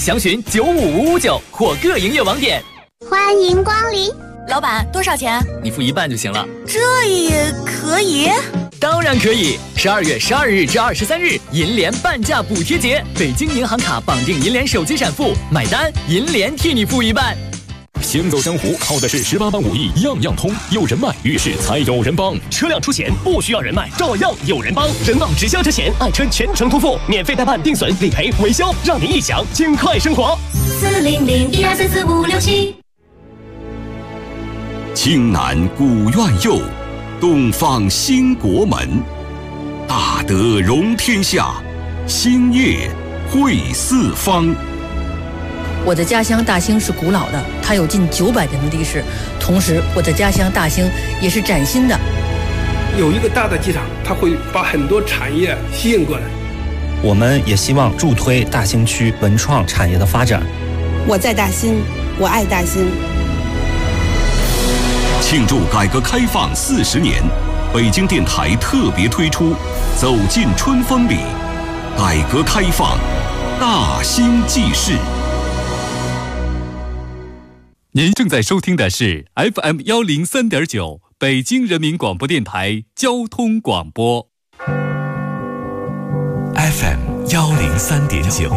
详询95559或各营业网点。 欢迎光临。 老板，多少钱？ 你付一半就行了。 这也可以？ 当然可以。12月12日至23日，银联半价补贴节，北京银行卡绑定银联手机闪付，买单银联替你付一半。 行走江湖靠的是18般武艺，样样通。有人脉，遇事才有人帮。 车辆出险不需要人脉，照样有人帮。人保直销车险，爱车全程托付，免费代办、定损、理赔、维修，让你一享尽快生活。 400-12344567。 青南古院右，东方兴国门。大德容天下，兴业惠四方。 我的家乡大兴是古老的，它有近900年的历史。同时，我的家乡大兴也是崭新的。 有一个大的机场，它会把很多产业吸引过来。 我们也希望助推大兴区文创产业的发展。 我在大兴，我爱大兴。 庆祝改革开放40年，北京电台特别推出《走进春风里》，改革开放大兴纪事。 您正在收听的是 FM103.9 北京人民广播电台交通广播。 FM103.9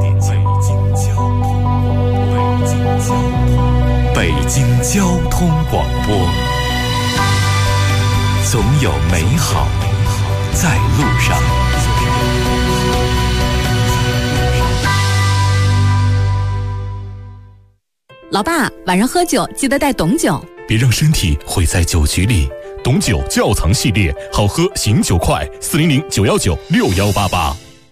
北京交通广播，总有美好在路上。 老爸，晚上喝酒记得带董酒， 别让身体毁在酒局里。董酒窖藏系列，好喝醒酒快，400-919-6188。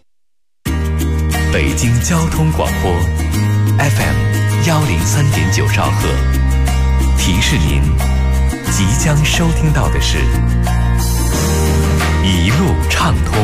北京交通广播 FM103.9兆赫，提示您即将收听到的是一路畅通。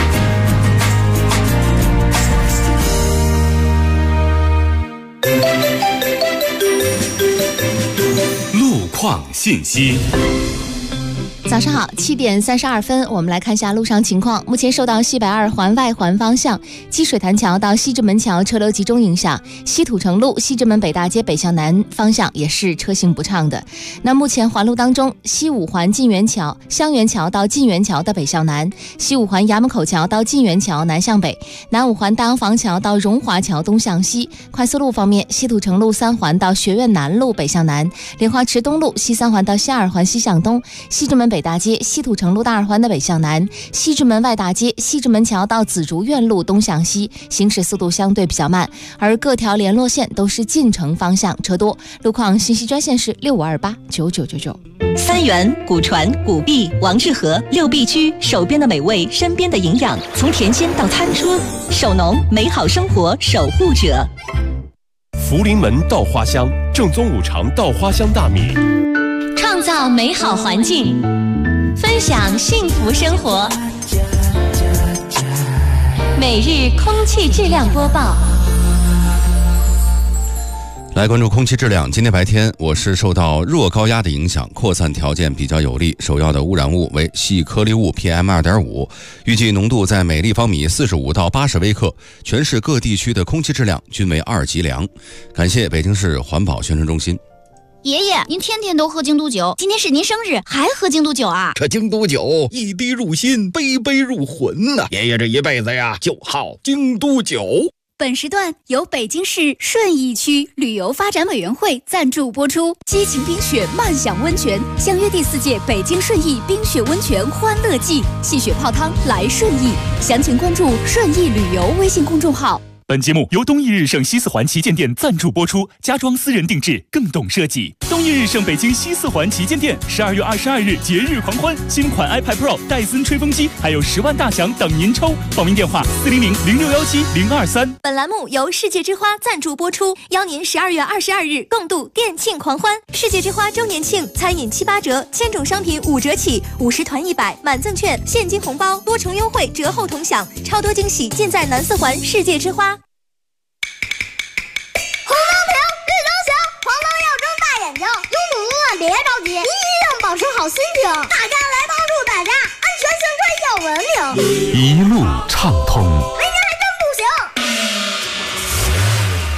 路况信息。 早上好，7点32分，我们来看一下路上情况。目前受到西北2环外环方向积水潭桥到西直门桥车流集中影响，西土城路西直门北大街北向南方向也是车行不畅的。那目前环路当中，西5环晋源桥香园桥到晋源桥的北向南，西5环衙门口桥到晋源桥南向北，南5环大洋坊桥到荣华桥东向西。快速路方面，西土城路3环到学院南路北向南，莲花池东路西3环到西2环西向东，西直门北大街西土城路大2环的北向南，西直门外大街西直门桥到紫竹院路东向西，行驶速度相对比较慢，而各条联络线都是进城方向车多。路况信息专线是65289999。 三元、古传、古壁、王致和6必居，手边的美味，身边的营养，从田间到餐桌，守农美好生活守护者。 福临门稻花香，正宗5常稻花香大米， 创造美好环境，分享幸福生活。每日空气质量播报。 来关注空气质量。今天白天，我市受到弱高压的影响，扩散条件比较有利，首要的污染物为细颗粒物 PM2.5， 预计浓度在每立方米45到80微克，全市各地区的空气质量均为2级良。感谢北京市环保宣传中心。 爷爷，您天天都喝京都酒，今天是您生日，还喝京都酒啊？ 这京都酒一滴入心，杯杯入魂呐！爷爷这一辈子呀，就好京都酒。 本时段由北京市顺义区旅游发展委员会赞助播出。激情冰雪，慢享温泉，相约第4届北京顺义冰雪温泉欢乐季，戏雪泡汤来顺义。详情关注顺义旅游微信公众号。 本节目由东义日盛西四环旗舰店赞助播出，家装私人定制，更懂设计。东义日盛北京西四环旗舰店12月22日节日狂欢，新款 iPad Pro、戴森吹风机，还有10万大奖等您抽。报名电话400-0617-023。 本栏目由世界之花赞助播出，邀您12月22日共度店庆狂欢。世界之花周年庆，餐饮7、8折，千种商品5折起，50团100，满赠券，现金红包，多重优惠，折后同享，超多惊喜尽在南4环世界之花。 别着急，您一定保持好心情。大家来帮助大家，安全幸亏要文明， 一路畅通。 没人还真不行。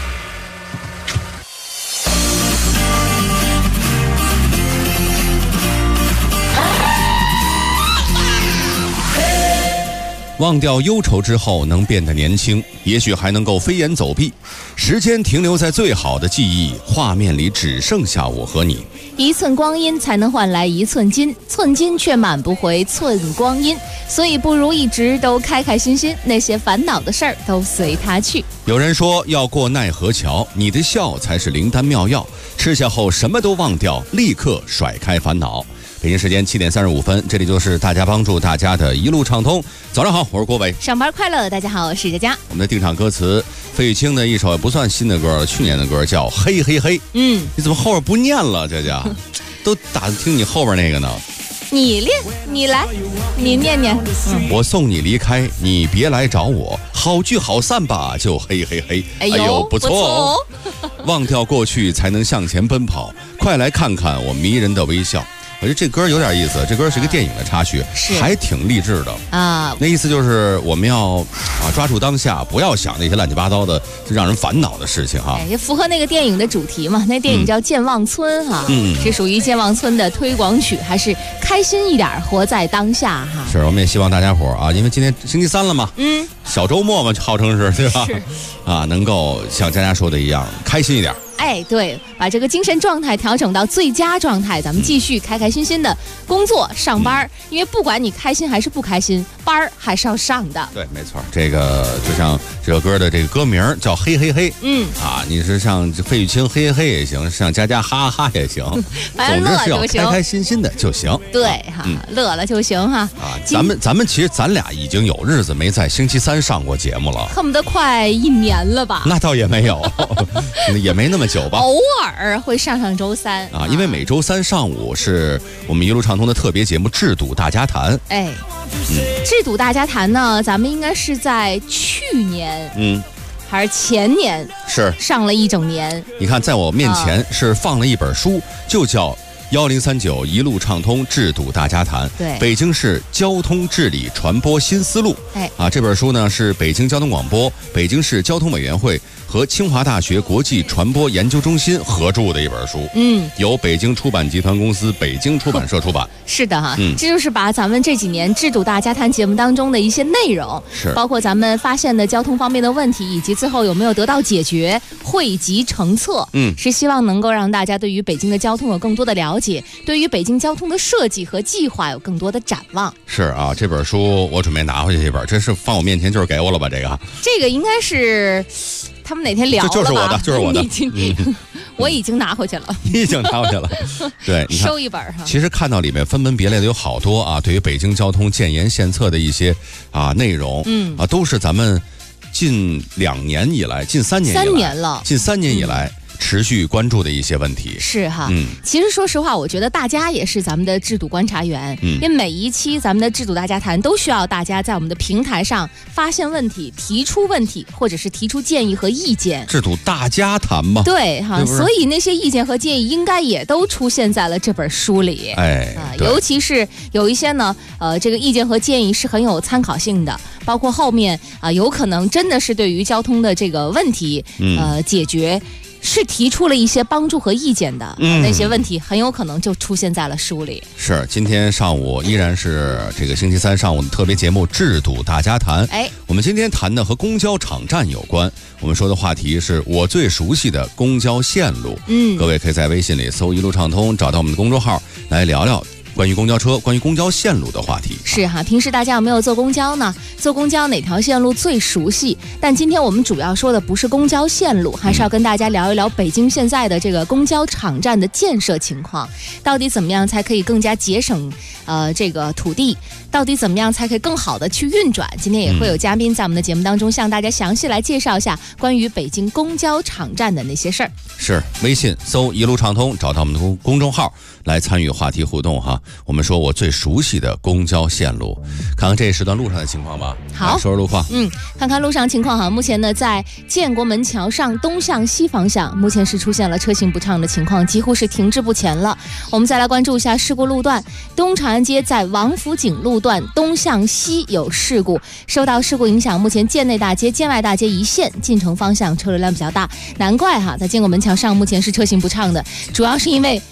忘掉忧愁之后能变得年轻，也许还能够飞檐走壁。时间停留在最好的记忆，画面里只剩下我和你。 一寸光阴才能换来一寸金，寸金却买不回寸光阴，所以不如一直都开开心心，那些烦恼的事儿都随它去。 有人说要过奈何桥，你的笑才是灵丹妙药，吃下后什么都忘掉，立刻甩开烦恼。北京时间7点35分，这里就是大家帮助大家的一路畅通。早上好，我是郭伟。 上班快乐，大家好，我是佳佳。 我们的定场歌词，费玉清的一首也不算新的歌，去年的歌叫《嘿嘿嘿》。你怎么后边不念了，佳佳？都打算听你后边那个呢。 你练，你来，你念念。 我送你离开，你别来找我，好聚好散吧，就嘿嘿嘿。 哎呦， 不错哦。忘掉过去，才能向前奔跑。快来看看我迷人的微笑。我觉得这歌有点意思，这歌是一个电影的插曲，还挺励志的啊。那意思就是我们要抓住当下，不要想那些乱七八糟的让人烦恼的事情哈。 也符合那个电影的主题嘛。那电影叫《健忘村》哈，是属于健忘村的推广曲，还是开心一点，活在当下哈。 是，我们也希望大家伙啊，因为今天星期三了嘛，小周末嘛，号称是对吧？是啊，能够像佳佳说的一样，开心一点。 哎，对，把这个精神状态调整到最佳状态，咱们继续开开心心的工作上班。因为不管你开心还是不开心，班儿还是要上的。对， 没错，这个就像这个歌的这个歌名叫嘿嘿嘿，你是像费玉清嘿嘿嘿也行，像佳佳哈哈哈也行， 反正总之是要开开心心的就行。 对哈，乐了就行哈。 啊，咱们其实咱俩已经有日子没在星期三上过节目了， 恨不得快1年了吧？ 那倒也没有，也没那么久吧， 偶尔会上周三啊，因为每周三上午是我们一路畅通的特别节目《智赌大家谈》。 智赌大家谈呢，咱们应该是在去年，还是前年是上了一整年。 你看，在我面前是放了一本书，就叫1039一路畅通智赌大家谈， 对， 北京市交通治理传播新思路。这本书呢是北京交通广播、北京市交通委员会和清华大学国际传播研究中心合著的一本书，由北京出版集团公司北京出版社出版。 是的哈，这就是把咱们这几年智赌大家谈节目当中的一些内容，包括咱们发现的交通方面的问题，以及最后有没有得到解决，汇集成册。是希望能够让大家对于北京的交通有更多的了解，对于北京交通的设计和计划有更多的展望。是啊，这本书我准备拿回去一本，这是放我面前就是给我了吧？ 这个应该是他们哪天聊了吧？ 就是我的，就是我的。 我已经拿回去了。 你已经拿回去了？对，你看收一本哈。 其实看到里面分门别类的有好多啊，对于北京交通建言献策的一些内容，都是咱们近2年以来，近3年以来持续关注的一些问题。 是哈，其实说实话，我觉得大家也是咱们的制度观察员，因为每一期咱们的制度大家谈都需要大家在我们的平台上发现问题、提出问题，或者是提出建议和意见。 制度大家谈嘛， 对哈，所以那些意见和建议应该也都出现在了这本书里。尤其是有一些呢，这个意见和建议是很有参考性的，包括后面有可能真的是对于交通的这个问题，解决。是提出了一些帮助和意见的，那些问题很有可能就出现在了书里。 是，今天上午依然是这个星期三上午的特别节目《智赌大家谈》。我们今天谈的和公交场站有关，我们说的话题是我最熟悉的公交线路。各位可以在微信里搜“一路畅通”，找到我们的公众号来聊聊关于公交车、关于公交线路的话题。 是哈，平时大家有没有坐公交呢？坐公交哪条线路最熟悉？但今天我们主要说的不是公交线路，还是要跟大家聊一聊北京现在的这个公交场站的建设情况，到底怎么样才可以更加节省这个土地？到底怎么样才可以更好的去运转？今天也会有嘉宾在我们的节目当中向大家详细来介绍一下关于北京公交场站的那些事儿。 是，微信搜“一路畅通”，找到我们的公众号来参与话题互动哈。我们说我最熟悉的公交线路，看看这时段路上的情况吧。 好， 说说路况。 看看路上情况哈。目前呢，在建国门桥上东向西方向，目前是出现了车行不畅的情况，几乎是停滞不前了。我们再来关注一下事故路段，东长安街在王府井路段东向西有事故，受到事故影响，目前建内大街、建外大街一线进城方向车流量比较大，难怪哈，在建国门桥上目前是车行不畅的，主要是因为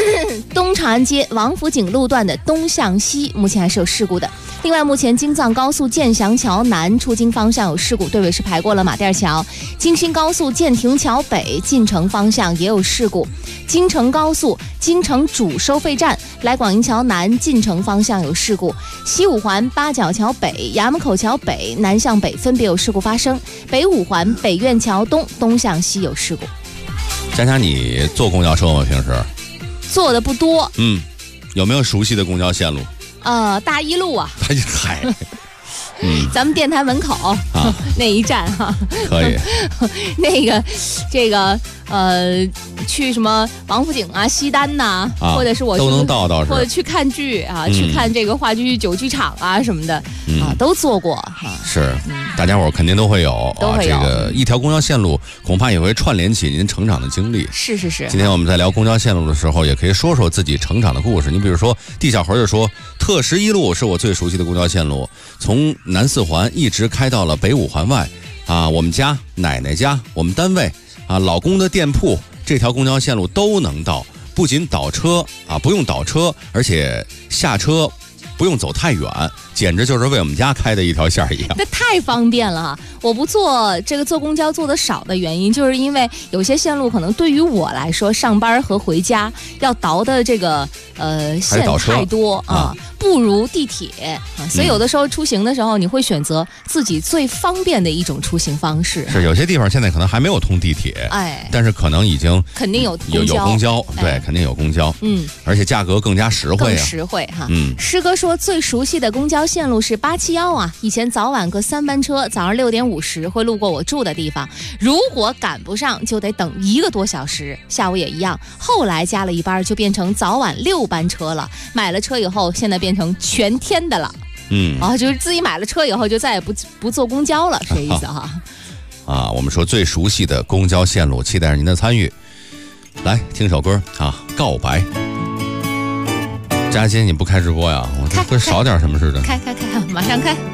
东长安街王府井路段的东向西目前还是有事故的。另外，目前京藏高速建祥桥南出京方向有事故，队尾是排过了马甸桥。京新高速建亭桥北进城方向也有事故。京承高速京承主收费站来广营桥南进城方向有事故。西五环八角桥北、衙门口桥北南向北分别有事故发生。北五环北苑桥东东向西有事故。 佳佳，你坐公交车吗？平时坐的不多。 有没有熟悉的公交线路？ 大一路啊。 嗨。 咱们电台门口那一站哈， 可以。 这个去什么王府井啊、西单呐，或者是我都能到，倒是或者去看剧啊，去看这个话剧酒剧场啊什么的都做过是，大家伙肯定都会有这个一条公交线路，恐怕也会串联起您成长的经历。 是。 今天我们在聊公交线路的时候，也可以说说自己成长的故事。你比如说，地小猴就说，特11路是我最熟悉的公交线路，从南四环一直开到了北五环外我们家、奶奶家、我们单位老公的店铺，这条公交线路都能到。不仅倒车不用倒车，而且下车不用走太远，简直就是为我们家开的一条线一样。 那太方便了。我不坐公交坐的少的原因，就是因为有些线路可能对于我来说，上班和回家要倒的这个线太多不如地铁所以有的时候出行的时候，你会选择自己最方便的一种出行方式。 是，有些地方现在可能还没有通地铁，但是可能已经肯定有公交，对，肯定有公交，而且价格更加实惠更实惠师哥说最熟悉的公交线路是871以前早晚各3班车，早上6点50会路过我住的地方，如果赶不上就得等1个多小时，下午也一样。后来加了一班，就变成早晚6班车了。买了车以后，现在变成全天的了。就是自己买了车以后，就再也不坐公交了，是这意思我们说最熟悉的公交线路，期待着您的参与。来听首歌告白。佳欣，你不开直播呀？我会少点什么似的。 开，马上开。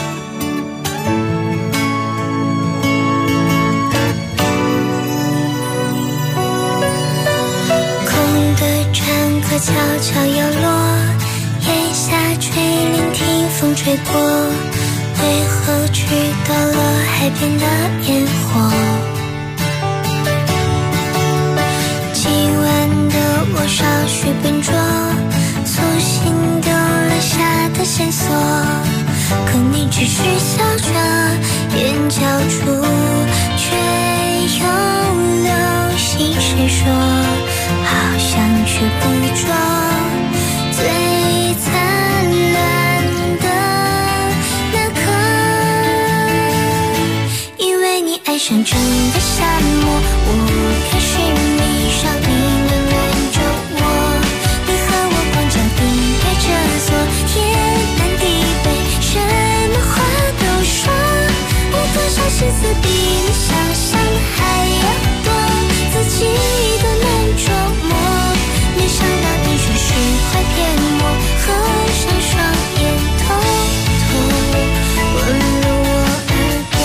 空的船客悄悄摇落，檐下垂铃听风吹过，为何去到了海边的烟火？今晚的我稍许笨拙，粗心丢了下的线索，可你只是笑着，眼角处却又流星闪烁，好想去捕捉最灿烂的那刻。因为你爱上整个沙漠，我开始迷上你暖暖着我，你和我光脚并排着坐，天南地北什么话都说，我多少心思比你想象还要多，自己都难琢磨，没想到你却释怀偏颇，合上双眼偷偷吻了我耳朵。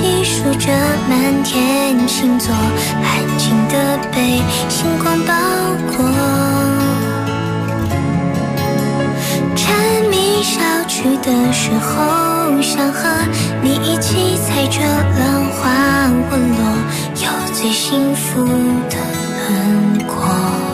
细数着满天星座，安静的被星光包裹。蝉鸣小曲的时候，想和你一起踩着浪花滚落，有最幸福的轮廓。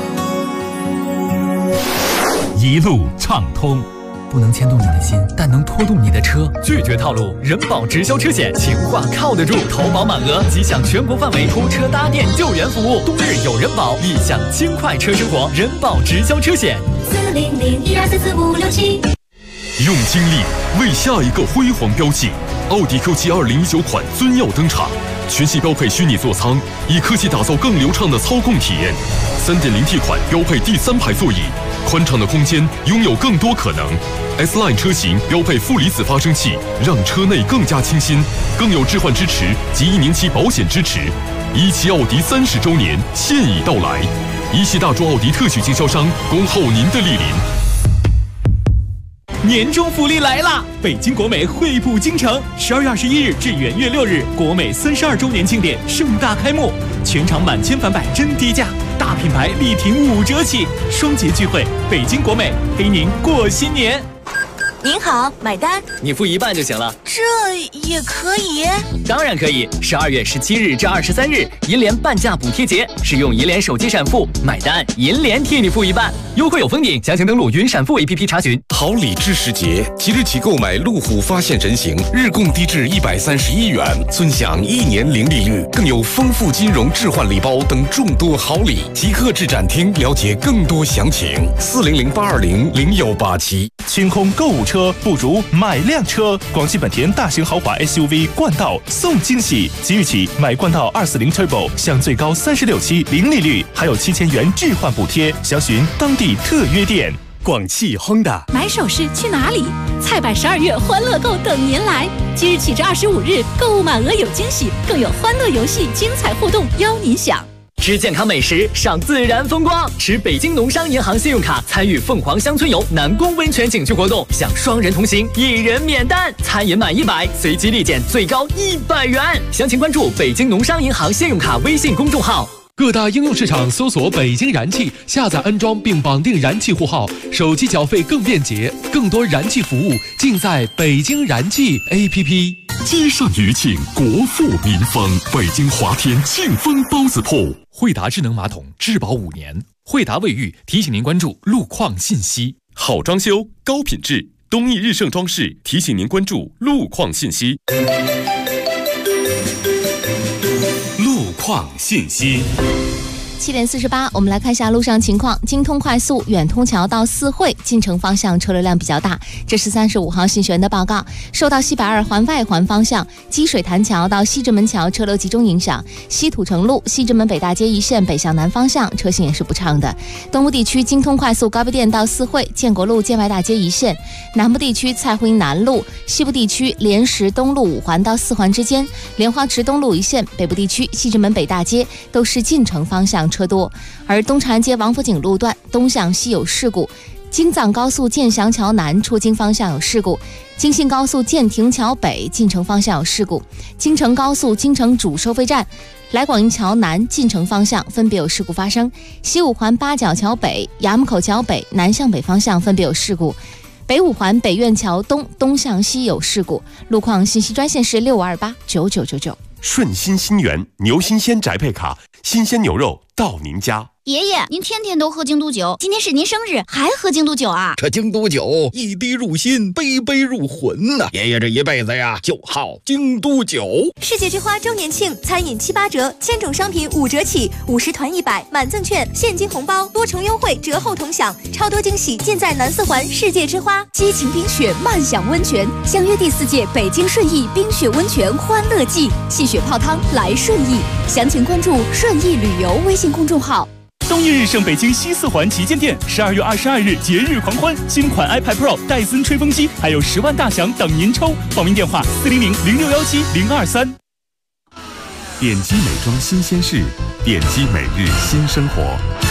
一路畅通。不能牵动你的心，但能拖动你的车。 拒绝套路，人保直销车险，情话靠得住，投保满额即享全国范围拖车搭电救援服务。冬日有人保，一享轻快车生活。人保直销车险 400-1244-567。 用精力为下一个辉煌标记，奥迪 Q7 2019款尊耀登场，全系标配虚拟座舱，以科技打造更流畅的操控体验。3.0T 款标配第3排座椅，宽敞的空间拥有更多可能。S-Line 车型标配负离子发生器，让车内更加清新，更有置换支持及1年期保险支持。17奥迪30周年现已到来，17大众奥迪特许经销商恭候您的莅临。 年终福利来啦！北京国美惠普京城，12月21日至元月6日，国美32周年庆典盛大开幕，全场满千返百真低价，大品牌力挺5折起，双节聚会，北京国美陪您过新年。 您好，买单。 你付一半就行了。 这也可以？ 当然可以。12月17日至23日，银联半价补贴节，使用银联手机闪付买单，银联替你付一半，优惠有封顶，详情登录云闪付 APP 查询。 好礼知时节，即日起购买路虎发现人形，日供低至131元，尊享1年零利率，更有丰富金融置换礼包等众多好礼。即刻至展厅了解更多详情，400-820-0187。 清空购物车不如买辆车。广汽本田大型豪华 SUV 冠道送惊喜，即日起买冠道240 Turbo 享最高36期零利率，还有7000元置换补贴，详询当地特约店。 广汽 Honda 买首饰去哪里？菜百12月欢乐购等您来，即日起至25日，购物满额有惊喜，更有欢乐游戏精彩互动邀您享。 吃健康美食，赏自然风光，持北京农商银行信用卡参与凤凰乡村游南宫温泉景区活动，享双人同行，1人免单，餐饮满100，随机立减最高100元。详情关注北京农商银行信用卡微信公众号。 各大应用市场搜索北京燃气，下载安装并绑定燃气户号，手机缴费更便捷，更多燃气服务尽在北京燃气 APP。 街上余庆，国富民丰，北京华天庆丰包子铺。 惠达智能马桶质保5年，惠达卫浴提醒您关注路况信息。 好装修，高品质，东义日盛装饰提醒您关注路况信息。 路况信息。 7点48，我们来看一下路上情况。京通快速远通桥到四惠进城方向车流量比较大，这是35号信玄的报告。受到西北2环外环方向积水潭桥到西直门桥车流集中影响，西土城路西直门北大街一线北向南方向车行也是不畅的。东部地区京通快速高碑店到四惠建国路建外大街一线，南部地区蔡湖营南路，西部地区莲石东路5环到4环之间，莲花池东路一线，北部地区西直门北大街都是进城方向车多。而东长安街王府井路段东向西有事故，京藏高速建祥桥南出京方向有事故，京信高速建亭桥北进城方向有事故，京承高速京承主收费站来广营桥南进城方向分别有事故发生，西5环八角桥北衙门口桥北南向北方向分别有事故，北5环北苑桥东东向西有事故。路况信息专线是65289999。 顺心新源牛新鲜宅配卡，新鲜牛肉到您家。 爷爷，您天天都喝京都酒，今天是您生日，还喝京都酒啊？ 这京都酒一滴入心，杯杯入魂呐！爷爷这一辈子呀，就好京都酒。 世界之花周年庆，餐饮7、8折，千种商品5折起，50团100，满赠券，现金红包，多重优惠，折后同享，超多惊喜尽在南4环世界之花。 激情冰雪，慢享温泉，相约第4届北京顺义冰雪温泉欢乐季，戏雪泡汤来顺义，详情关注顺义旅游微信公众号。 东义日盛北京西4环旗舰店12月22日节日狂欢，新款 iPad Pro 戴森吹风机还有10万大奖等您抽，报名电话400-0617-023。 点击美妆新鲜事，点击每日新生活。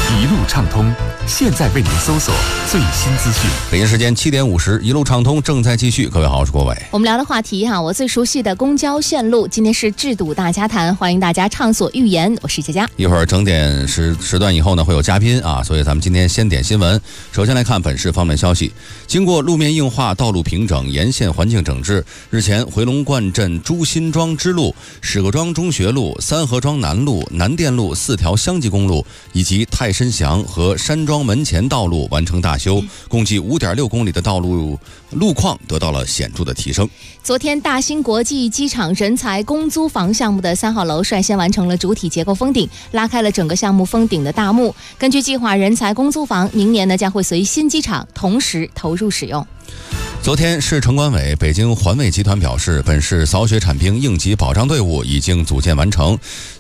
一路畅通，现在为您搜索最新资讯。 北京时间7点50，一路畅通正在继续。各位好，我是郭伟。 我们聊的话题我最熟悉的公交线路，今天是制度大家谈，欢迎大家畅所欲言。我是佳佳。 一会儿整点时段以后呢，会有嘉宾所以咱们今天先点新闻。首先来看本市方面消息，经过路面硬化、道路平整、沿线环境整治，日前回龙观镇朱辛庄支路、史各庄中学路、三河庄南路、南店路4条乡级公路以及泰申祥和山庄门前道路完成大修，共计5.6公里的道路路况得到了显著的提升。 昨天，大兴国际机场人才公租房项目的3号楼率先完成了主体结构封顶，拉开了整个项目封顶的大幕。根据计划，人才公租房明年呢将会随新机场同时投入使用。 昨天，市城管委北京环卫集团表示，本市扫雪铲冰应急保障队伍已经组建完成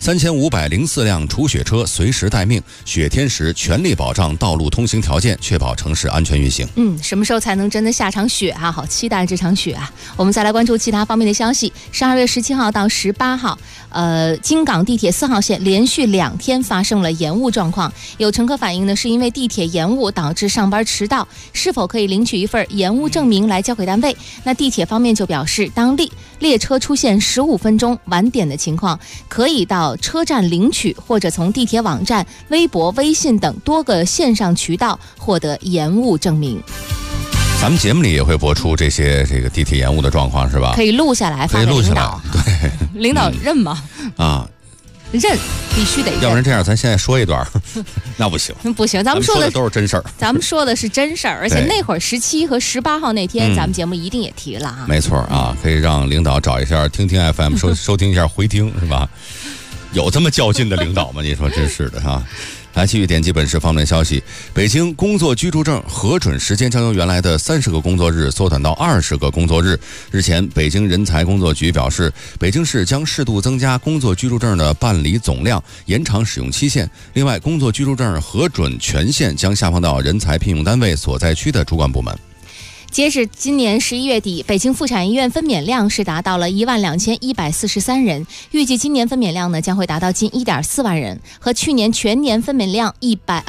，3504辆除雪车随时待命，雪天时全力保障道路通行条件，确保城市安全运行。 什么时候才能真的下场雪好期待这场雪我们再来关注其他方面的消息。12月17号到18号，京港地铁4号线连续2天发生了延误状况，有乘客反映呢，是因为地铁延误导致上班迟到，是否可以领取一份延误证明来交给单位？那地铁方面就表示，当列车出现15分钟晚点的情况，可以到车站领取，或者从地铁网站、微博、微信等多个线上渠道获得延误证明。 咱们节目里也会播出这个地铁延误的状况，是吧？ 可以录下来发给领导。 对， 领导认吗？认，必须得认。 要不然这样，咱现在说一段，那不行。 不行，咱们说的都是真事儿。 咱们说的是真事儿，而且那会儿17和18号那天，咱们节目一定也提了没错可以让领导找一下听听 FM 收听一下回听，是吧？有这么较劲的领导吗？你说真是的来，继续点击本市方面消息。北京工作居住证核准时间将由原来的30个工作日缩短到20个工作日。日前，北京人才工作局表示，北京市将适度增加工作居住证的办理总量，延长使用期限。另外，工作居住证核准权限将下放到人才聘用单位所在区的主管部门。 截止今年11月底，北京妇产医院分娩量是达到了12143人，预计今年分娩量呢将会达到近1.4万人，和去年全年分娩量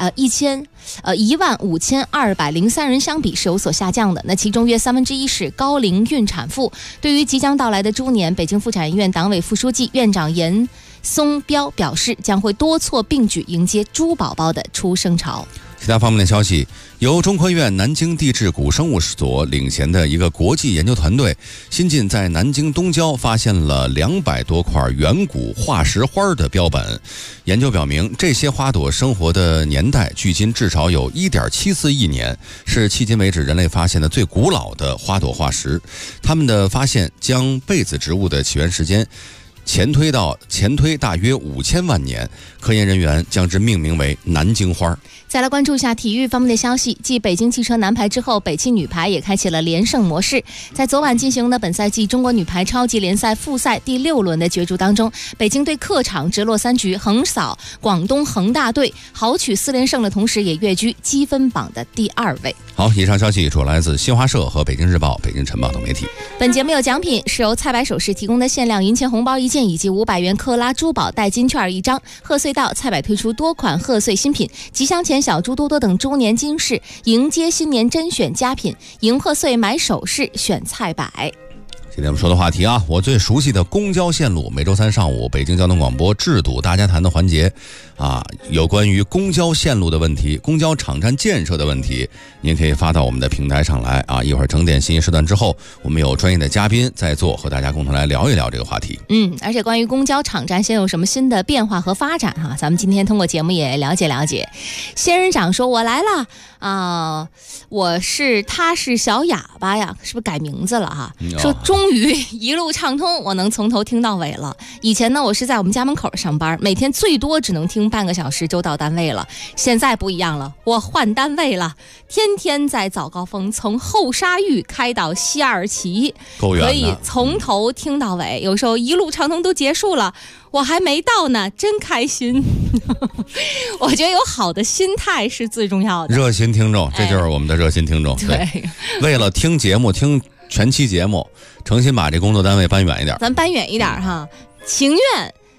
15203人相比是有所下降的。那其中约1/3是高龄孕产妇。对于即将到来的猪年，北京妇产医院党委副书记、院长严松彪表示，将会多措并举迎接猪宝宝的出生潮。 其他方面的消息，由中科院南京地质古生物所领衔的一个国际研究团队，新近在南京东郊发现了200多块远古化石花的标本。研究表明，这些花朵生活的年代距今至少有1.74亿年，是迄今为止人类发现的最古老的花朵化石。他们的发现将被子植物的起源时间前推大约5000万年，科研人员将之命名为南京花。 再来关注一下体育方面的消息，继北京汽车男排之后，北汽女排也开启了连胜模式。在昨晚进行的本赛季中国女排超级联赛复赛第6轮的角逐当中，北京队客场直落3局横扫广东恒大队，豪取4连胜的同时，也跃居积分榜的第2位。 好，以上消息主要来自新华社和北京日报、北京晨报等媒体。 本节目有奖品，是由菜百首饰提供的限量银钱红包1件以及500元克拉珠宝代金券1张。贺岁到，菜百推出多款贺岁新品，吉祥钱、小猪多多等猪年金饰，迎接新年甄选佳品，迎贺岁买首饰选菜百。 今天我们说的话题我最熟悉的公交线路，每周3上午北京交通广播制度大家谈的环节有关于公交线路的问题、公交场站建设的问题，您可以发到我们的平台上来一会儿整点信息时段之后，我们有专业的嘉宾在座，和大家共同来聊一聊这个话题。 而且关于公交场站现在有什么新的变化和发展咱们今天通过节目也了解了解。仙人掌说：“我来了他是小哑巴呀，是不是改名字了说终于一路畅通，我能从头听到尾了。以前呢，我是在我们家门口上班，每天最多只能听半个小时就到单位了。现在不一样了，我换单位了，天天在早高峰从后沙峪开到西二旗，可以从头听到尾。有时候一路畅通都结束了，我还没到呢，真开心。我觉得有好的心态是最重要的。 热心听众，这就是我们的热心听众。对，为了听节目，听全期节目，诚心把这工作单位搬远一点。 咱搬远一点情愿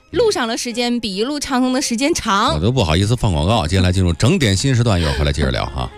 路上的时间比一路畅通的时间长。 我都不好意思放广告，接下来进入整点新时段，一会儿回来接着聊哈。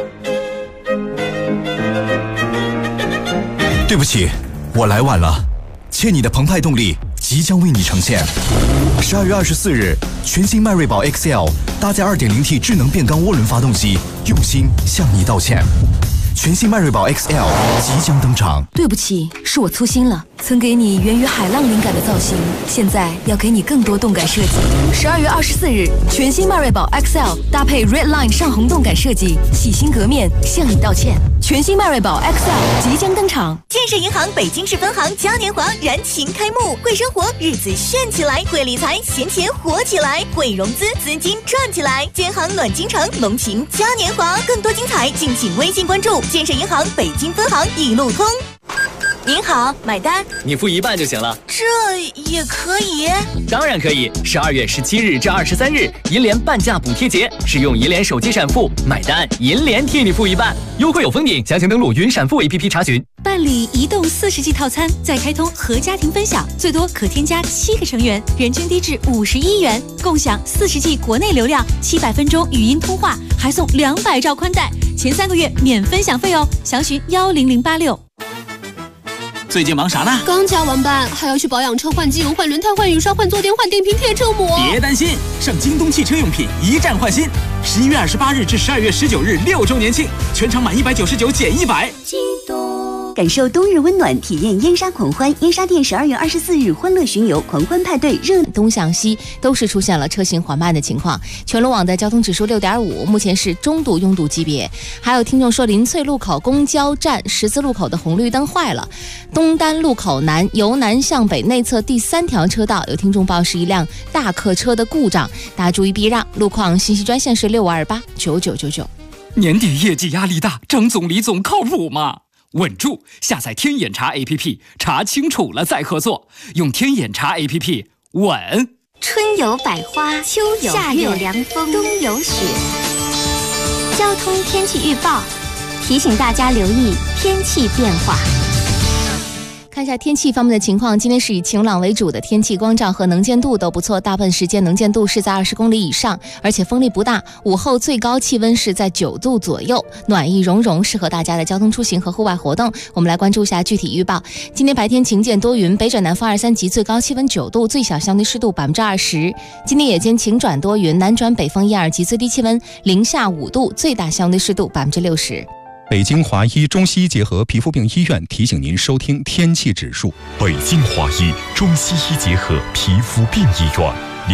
对不起，我来晚了。欠你的澎湃动力即将为你呈现。12月24日，全新迈锐宝 XL 搭载 2.0T 智能变缸涡轮发动机，用心向你道歉。全新迈锐宝 XL 即将登场。 对不起，是我粗心了。曾给你源于海浪灵感的造型，现在要给你更多动感设计。12月24日，全新迈锐宝 XL 搭配 Redline 上红动感设计，洗心革面向你道歉。全新迈锐宝 XL 即将登场。 建设银行北京市分行嘉年华燃情开幕，会生活日子炫起来，会理财闲钱活起来，会融资资金赚起来。建行暖京城龙情嘉年华，更多精彩敬请微信关注建设银行北京分行一路通。您好，买单。 你付一半就行了。 这也可以？ 当然可以。12月17日至23日，银联半价补贴节，使用银联手机闪付买单，银联替你付一半，优惠有封顶，详情登录云闪付 APP 查询。 办理移动40G 套餐，再开通和家庭分享，最多可添加7个成员，人均低至51元，共享40G 国内流量，700分钟语音通话，还送200兆宽带，前3个月免分享费哦。详询10086。 最近忙啥呢？ 刚加完班，还要去保养车、换机油、换轮胎、换雨刷、换坐垫、换电瓶、贴车膜。 别担心，上京东汽车用品一站换新。11月28日至12月19日6周年庆，全场满199减100。 京东，感受冬日温暖，体验燕莎狂欢。燕莎店12月24日欢乐巡游狂欢派对， 东向西都是出现了车行缓慢的情况。全路网的交通指数6.5，目前是中度拥堵级别。还有听众说，临翠路口公交站十字路口的红绿灯坏了。东单路口南由南向北内侧第3条车道，有听众报是一辆大客车的故障，大家注意避让。路况信息专线是65289999。 年底业绩压力大，张总李总靠谱吗？稳住！下载天眼查 APP， 查清楚了再合作。用天眼查 APP， 稳。 春有百花，秋有夏有凉风，冬有雪。交通天气预报提醒大家留意天气变化。 看一下天气方面的情况，今天是以晴朗为主的天气，光照和能见度都不错，大部分时间能见度是在20公里以上，而且风力不大。午后最高气温是在9度左右，暖意融融，适合大家的交通出行和户外活动。我们来关注一下具体预报。今天白天晴见多云，北转南风2、3级，最高气温9度，最小相对湿度20%。今天夜间晴转多云，南转北风1、2级，最低气温零下5度，最大相对湿度60%。 北京华医中西医结合皮肤病医院提醒您收听天气指数。 北京华医中西医结合皮肤病医院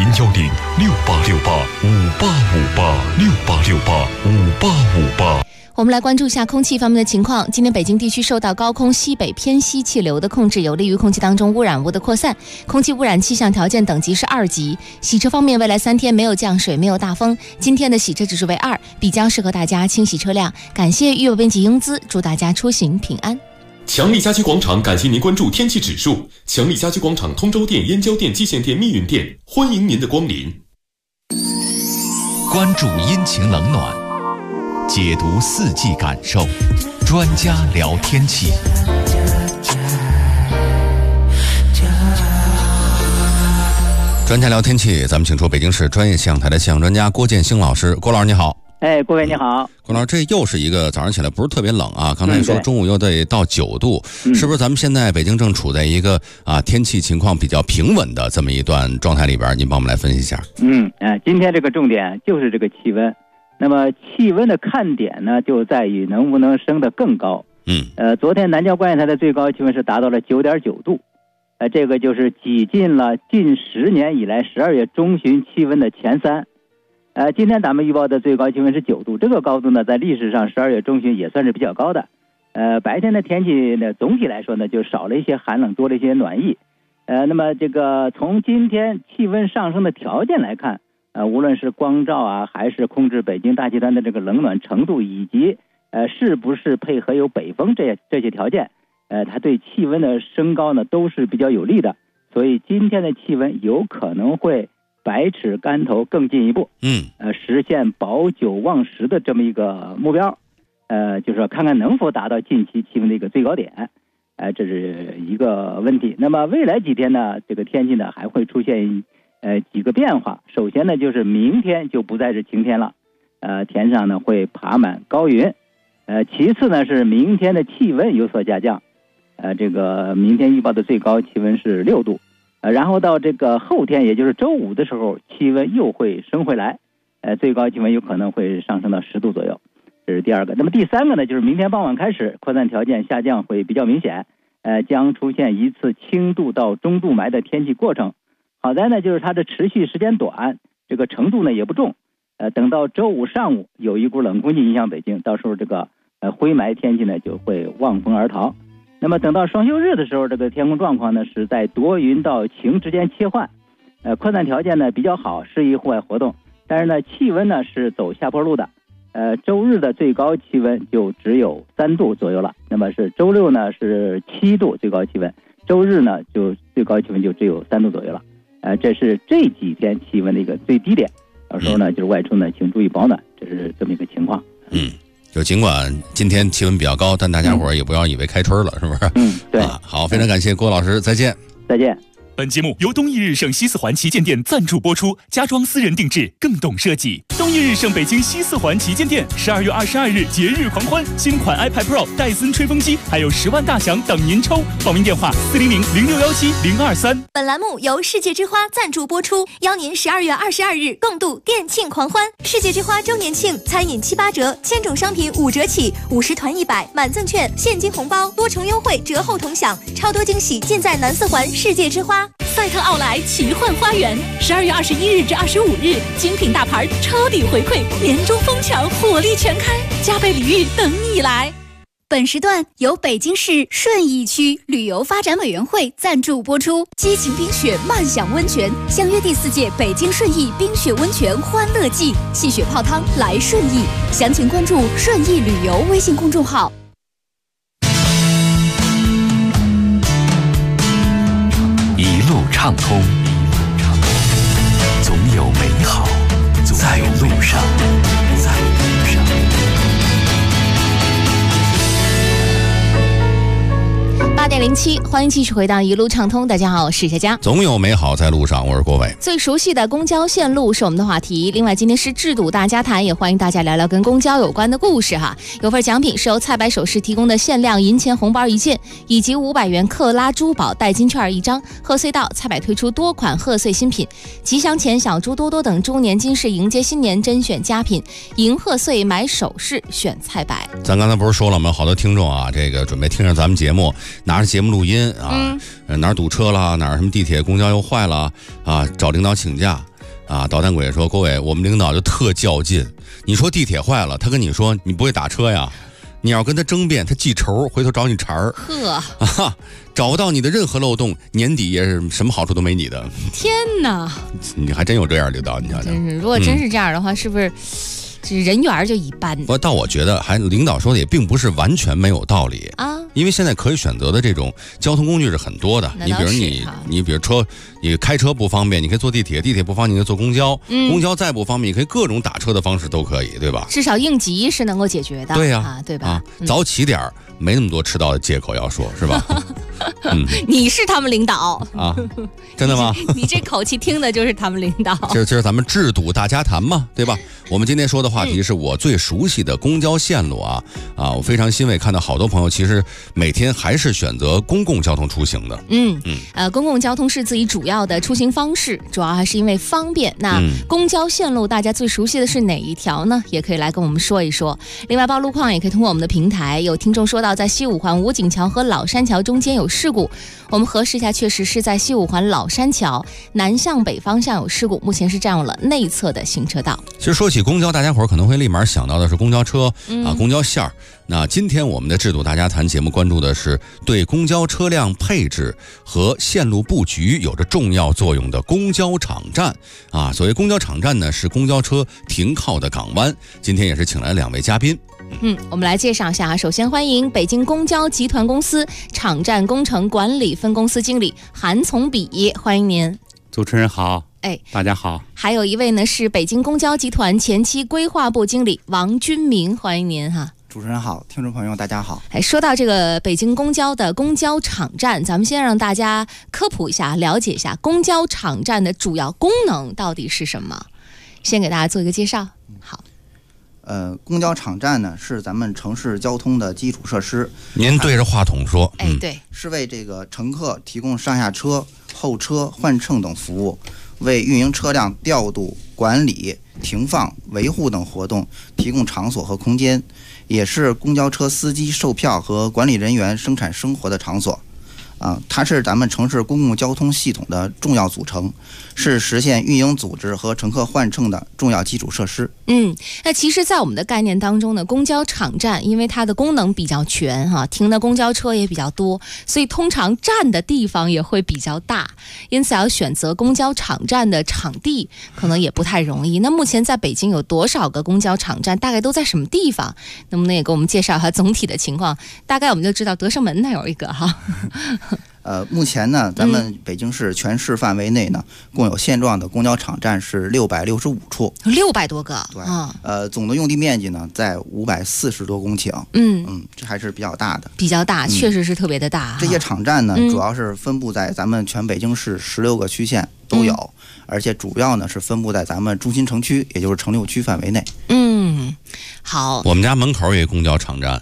，010-6868-5858，6868-5858。 我们来关注一下空气方面的情况。今天北京地区受到高空西北偏西气流的控制，有利于空气当中污染物的扩散，空气污染气象条件等级是2级。洗车方面，未来3天没有降水，没有大风，今天的洗车指数为2，必将适合大家清洗车辆。感谢预报编辑英姿，祝大家出行平安。 强力家居广场感谢您关注天气指数。强力家居广场通州店、燕郊店、蓟县店、密云店，欢迎您的光临。 关注阴晴冷暖，解读四季感受，专家聊天气。 专家聊天气，咱们请出北京市专业气象台的气象专家郭建兴老师。郭老师你好。 各位你好。 郭老师，这又是一个早上起来不是特别冷啊，刚才说中午又得到9度，是不是咱们现在北京正处在一个天气情况比较平稳的这么一段状态里边？您帮我们来分析一下。 今天这个重点就是这个气温。那么气温的看点呢，就在于能不能升得更高。昨天南郊观测台的最高气温是达到了9.9度，这个就是挤进了近10年以来12月中旬气温的前3。今天咱们预报的最高气温是9度，这个高度呢，在历史上12月中旬也算是比较高的。白天的天气呢，总体来说呢，就少了一些寒冷，多了一些暖意。那么这个从今天气温上升的条件来看，无论是光照啊，还是控制北京大气团的这个冷暖程度，以及是不是配合有北风这些条件，它对气温的升高呢都是比较有利的。所以今天的气温有可能会百尺竿头更进一步，实现保9望10的这么一个目标，就是说看看能否达到近期气温的一个最高点，这是一个问题。那么未来几天呢，这个天气呢还会出现几个变化。首先呢，就是明天就不再是晴天了，天上呢会爬满高云。其次呢是明天的气温有所下降，这个明天预报的最高气温是6度，然后到这个后天，也就是周五的时候，气温又会升回来，最高气温有可能会上升到10度左右，这是第二个。那么第三个呢，就是明天傍晚开始，扩散条件下降会比较明显，将出现一次轻度到中度霾的天气过程。好在呢，就是它的持续时间短，这个程度呢也不重。等到周五上午有一股冷空气影响北京，到时候这个灰霾天气呢就会望风而逃。那么等到双休日的时候，这个天空状况呢是在多云到晴之间切换，扩散条件呢比较好，适宜户外活动。但是呢，气温呢是走下坡路的。周日的最高气温就只有3度左右了。那么是周六呢是7度最高气温，周日呢就最高气温就只有3度左右了。这是这几天气温的一个最低点。到时候呢，就是外出呢，请注意保暖，这是这么一个情况。 就尽管今天气温比较高，但大家伙也不要以为开春了，是不是？ 对。 好，非常感谢郭老师，再见。 再见。 本节目由东义日盛西四环旗舰店赞助播出，家装私人定制，更懂设计。东义日盛北京西四环旗舰店12月22日节日狂欢，新款 iPad Pro、戴森吹风机还有10万大奖等您抽。报名电话400-0617-023。 本栏目由世界之花赞助播出，邀您12月22日共度店庆狂欢。世界之花周年庆，餐饮7、8折，千种商品5折起，50团100，满赠券，现金红包，多重优惠，折后同享，超多惊喜尽在南四环世界之花。 赛特奥莱奇幻花园，12月21日至25日，精品大牌抄底回馈，年终疯抢，火力全开，加倍礼遇等你来。 本时段由北京市顺义区旅游发展委员会赞助播出。激情冰雪，慢享温泉，相约第4届北京顺义冰雪温泉欢乐季，戏雪泡汤来顺义。详情关注顺义旅游微信公众号。 一路畅通，总有美好在路上。 8点07，欢迎继续回到一路畅通。大家好，我是佳佳。 总有美好在路上，我是郭伟。 最熟悉的公交线路是我们的话题。另外，今天是制度大家谈，也欢迎大家聊聊跟公交有关的故事哈。有份奖品是由菜百首饰提供的限量银钱红包1件，以及500元克拉珠宝代金券1张。贺岁到，菜百推出多款贺岁新品，吉祥钱、小猪多多等猪年金饰迎接新年甄选佳品，迎贺岁买首饰选菜百。 咱刚才不是说了吗？好多听众啊，这个准备听着咱们节目，拿着节目录音啊，哪儿堵车了，哪儿什么地铁公交又坏了啊，找领导请假啊。捣蛋鬼说：“郭伟，我们领导就特较劲，你说地铁坏了，他跟你说你不会打车呀，你要跟他争辩，他记仇，回头找你茬儿。 呵， 找不到你的任何漏洞，年底也是什么好处都没你的。 天哪， 你还真有这样领导，你瞧瞧。 如果真是这样的话，是不是？”这人缘就一般。 不，但我觉得还领导说的也并不是完全没有道理啊，因为现在可以选择的这种交通工具是很多的。你比如你比如车，你开车不方便，你可以坐地铁；地铁不方便，你可以坐公交；公交再不方便，你可以各种打车的方式都可以，对吧？ 至少应急是能够解决的。 对呀， 对吧？ 早起点没那么多迟到的借口要说，是吧？ 你是他们领导啊？真的吗？ 你这口气听的就是他们领导。 今儿咱们制堵大家谈嘛，对吧？我们今天说的话题是我最熟悉的公交线路啊！我非常欣慰看到好多朋友其实每天还是选择公共交通出行的。 公共交通是自己主要的出行方式，主要还是因为方便。那公交线路大家最熟悉的是哪一条呢？也可以来跟我们说一说。另外报路况也可以通过我们的平台。有听众说到在西五环武警桥和老山桥中间有事故，我们核实一下，确实是在西五环老山桥南向北方向有事故，目前是占用了内侧的行车道。 其实说起公交，大家伙可能会立马想到的是公交车公交线儿。那今天我们的制度大家谈节目关注的是对公交车辆配置和线路布局有着重要作用的公交场站啊。所谓公交场站呢，是公交车停靠的港湾。今天也是请来2位嘉宾。 我们来介绍一下。首先欢迎北京公交集团公司场站工程管理分公司经理韩从比，欢迎您。 主持人好。大家好。 还有一位呢是北京公交集团前期规划部经理王军明，欢迎您哈。 主持人好，听众朋友大家好。 说到这个北京公交的公交场站，咱们先让大家科普一下，了解一下公交场站的主要功能到底是什么。先给大家做一个介绍。好。 公交场站呢是咱们城市交通的基础设施。 您对着话筒说。 对， 是为这个乘客提供上下车、候车、换乘等服务，为运营车辆调度、管理、停放、维护等活动提供场所和空间，也是公交车司机售票和管理人员生产生活的场所。它是咱们城市公共交通系统的重要组成，是实现运营组织和乘客换乘的重要基础设施。 那其实在我们的概念当中呢，公交场站因为它的功能比较全停的公交车也比较多，所以通常站的地方也会比较大，因此要选择公交场站的场地可能也不太容易。那目前在北京有多少个公交场站，大概都在什么地方？能不能也给我们介绍一下总体的情况？大概我们就知道德胜门那有一个哈。 目前呢，咱们北京市全市范围内呢，共有现状的公交场站是665处 ，600多个。 对，总的用地面积呢在540多公顷。这还是比较大的。 比较大，确实是特别的大。 这些场站呢，主要是分布在咱们全北京市16个区县都有，而且主要呢是分布在咱们中心城区，也就是城6区范围内。 好， 我们家门口有一公交场站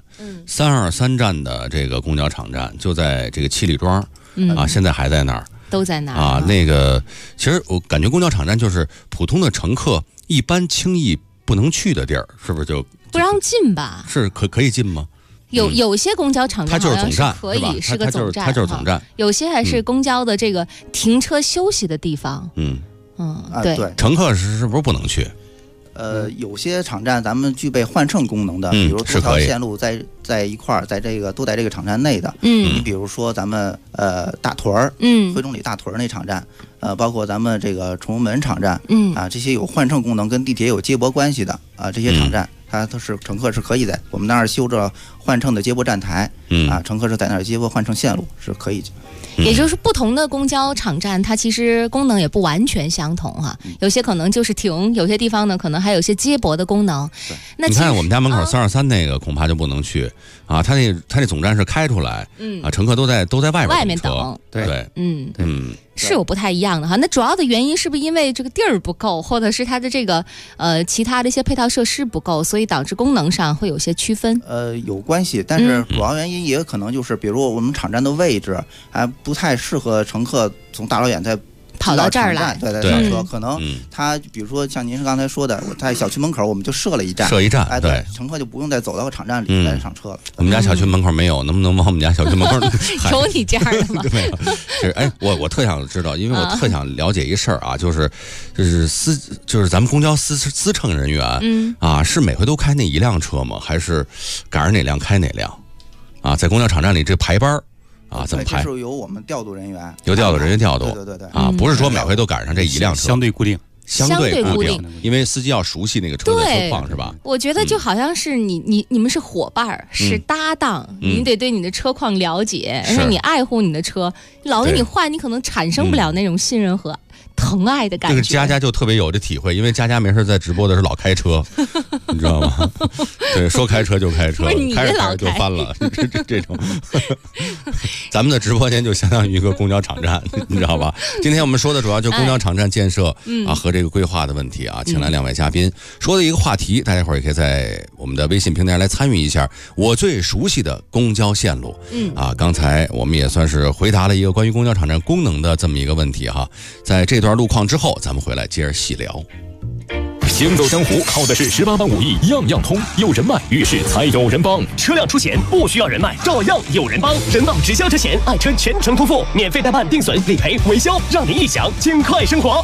，323站的这个公交场站就在这个七里庄现在还在那儿， 都在那儿啊。那个其实我感觉公交场站就是普通的乘客一般轻易不能去的地儿，是不是就不让进吧？ 是可以进吗？ 有些公交场站它就是总站， 可以是个总站， 它就是总站。 有些还是公交的这个停车休息的地方。对， 乘客是不是不能去？ 有些场站咱们具备换乘功能的，比如多条线路在一块儿，在这个都在这个场站内的。你比如说咱们大屯儿，汇中里大屯儿那场站，包括咱们这个崇文门场站，这些有换乘功能跟地铁有接驳关系的这些场站，它都是乘客是可以在我们那儿修着换乘的接驳站台，乘客是在那儿接驳换乘线路是可以。 也就是不同的公交场站，它其实功能也不完全相同有些可能就是停，有些地方呢可能还有一些接驳的功能。那你看我们家门口323那个恐怕就不能去它那总站是开出来，乘客都在外面等。 对， 是有不太一样的那主要的原因是不是因为这个地儿不够，或者是它的这个其他的一些配套设施不够，所以导致功能上会有些区分？ 有关系，但是主要原因也可能就是，比如我们场站的位置还不太适合乘客从大老远再跑到这儿来， 对上车，可能他比如说像您是刚才说的，我在小区门口我们就设一站，对，乘客就不用再走到场站里来上车了。 我们家小区门口没有，能不能往我们家小区门口有你这样的吗？ 没有。我特想知道，因为我特想了解一事儿就是咱们公交司乘人员是每回都开那一辆车吗？还是赶上哪辆开哪辆？在公交场站里这排班怎么排？ 这是由我们调度人员， 由调度人员调度。 对不是说每回都赶上这一辆车， 相对固定， 因为司机要熟悉那个车的车况，是吧？ 我觉得就好像是你们是伙伴，是搭档，你得对你的车况了解，而且你爱护你的车，老给你换，你可能产生不了那种信任和疼爱的感觉。 这个佳佳就特别有这体会，因为佳佳没事在直播的时候老开车，你知道吗？对，说开车就开车，开着就翻了，这种。咱们的直播间就相当于一个公交场站，你知道吧？今天我们说的主要就是公交场站建设和这个规划的问题请来2位嘉宾说的一个话题，大家伙儿也可以在我们的微信平台来参与一下。我最熟悉的公交线路，刚才我们也算是回答了一个关于公交场站功能的这么一个问题在这段路况之后，咱们回来接着细聊。 行走江湖靠的是18般武艺，样样通。有人脉，遇事才有人帮。车辆出险不需要人脉，照样有人帮。人保直销车险，爱车全程托付，免费代办、定损、理赔、维修，让您一享尽快生活。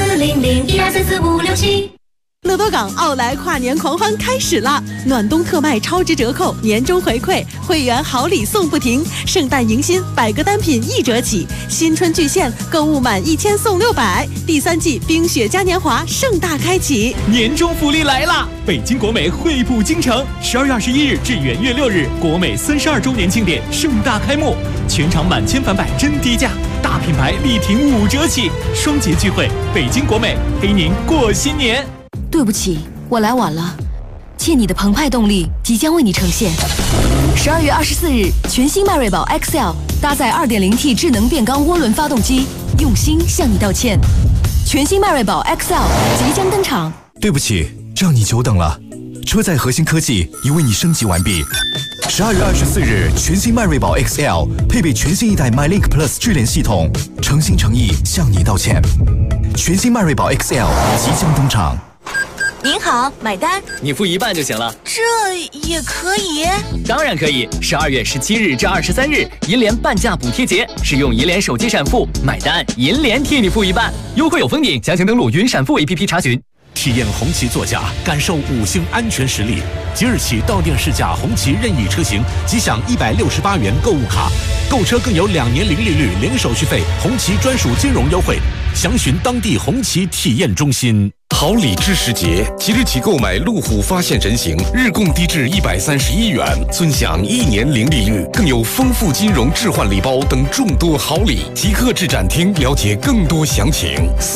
400-1234-4567。 乐多港奥莱跨年狂欢开始啦！暖冬特卖超值折扣，年终回馈，会员好礼送不停，圣诞迎新100个单品1折起，新春巨献，购物满1000送600，第3季冰雪嘉年华盛大开启， 年终福利来啦！北京国美惠普京城，12月21日至元月6日，国美32周年庆典盛大开幕，全场满千返百真低价，大品牌力挺5折起，双节聚会，北京国美陪您过新年。 对不起，我来晚了。 借你的澎湃动力即将为你呈现。12月24日，全新迈锐宝 XL 搭载 2.0T 智能变缸涡轮发动机，用心向你道歉。全新迈锐宝 XL 即将登场。 对不起，让你久等了。车载核心科技已为你升级完毕。12月24日，全新迈锐宝 XL 配备全新一代 MyLink Plus 智联系统，诚心诚意向你道歉。全新迈锐宝 XL 即将登场。 您好，买单。 你付一半就行了。 这也可以？ 当然可以。12月17日至23日，银联半价补贴节，使用银联手机闪付买单，银联替你付一半，优惠有封顶。详情登录云闪付 APP 查询。 体验红旗座驾，感受5星安全实力。即日起到店试驾红旗任意车型，即享168元购物卡，购车更有2年零利率、零手续费，红旗专属金融优惠。详询当地红旗体验中心。 好礼知时节，即日起购买路虎发现人形，日供低至131元，尊享1年零利率，更有丰富金融置换礼包等众多好礼。即刻至展厅了解更多详情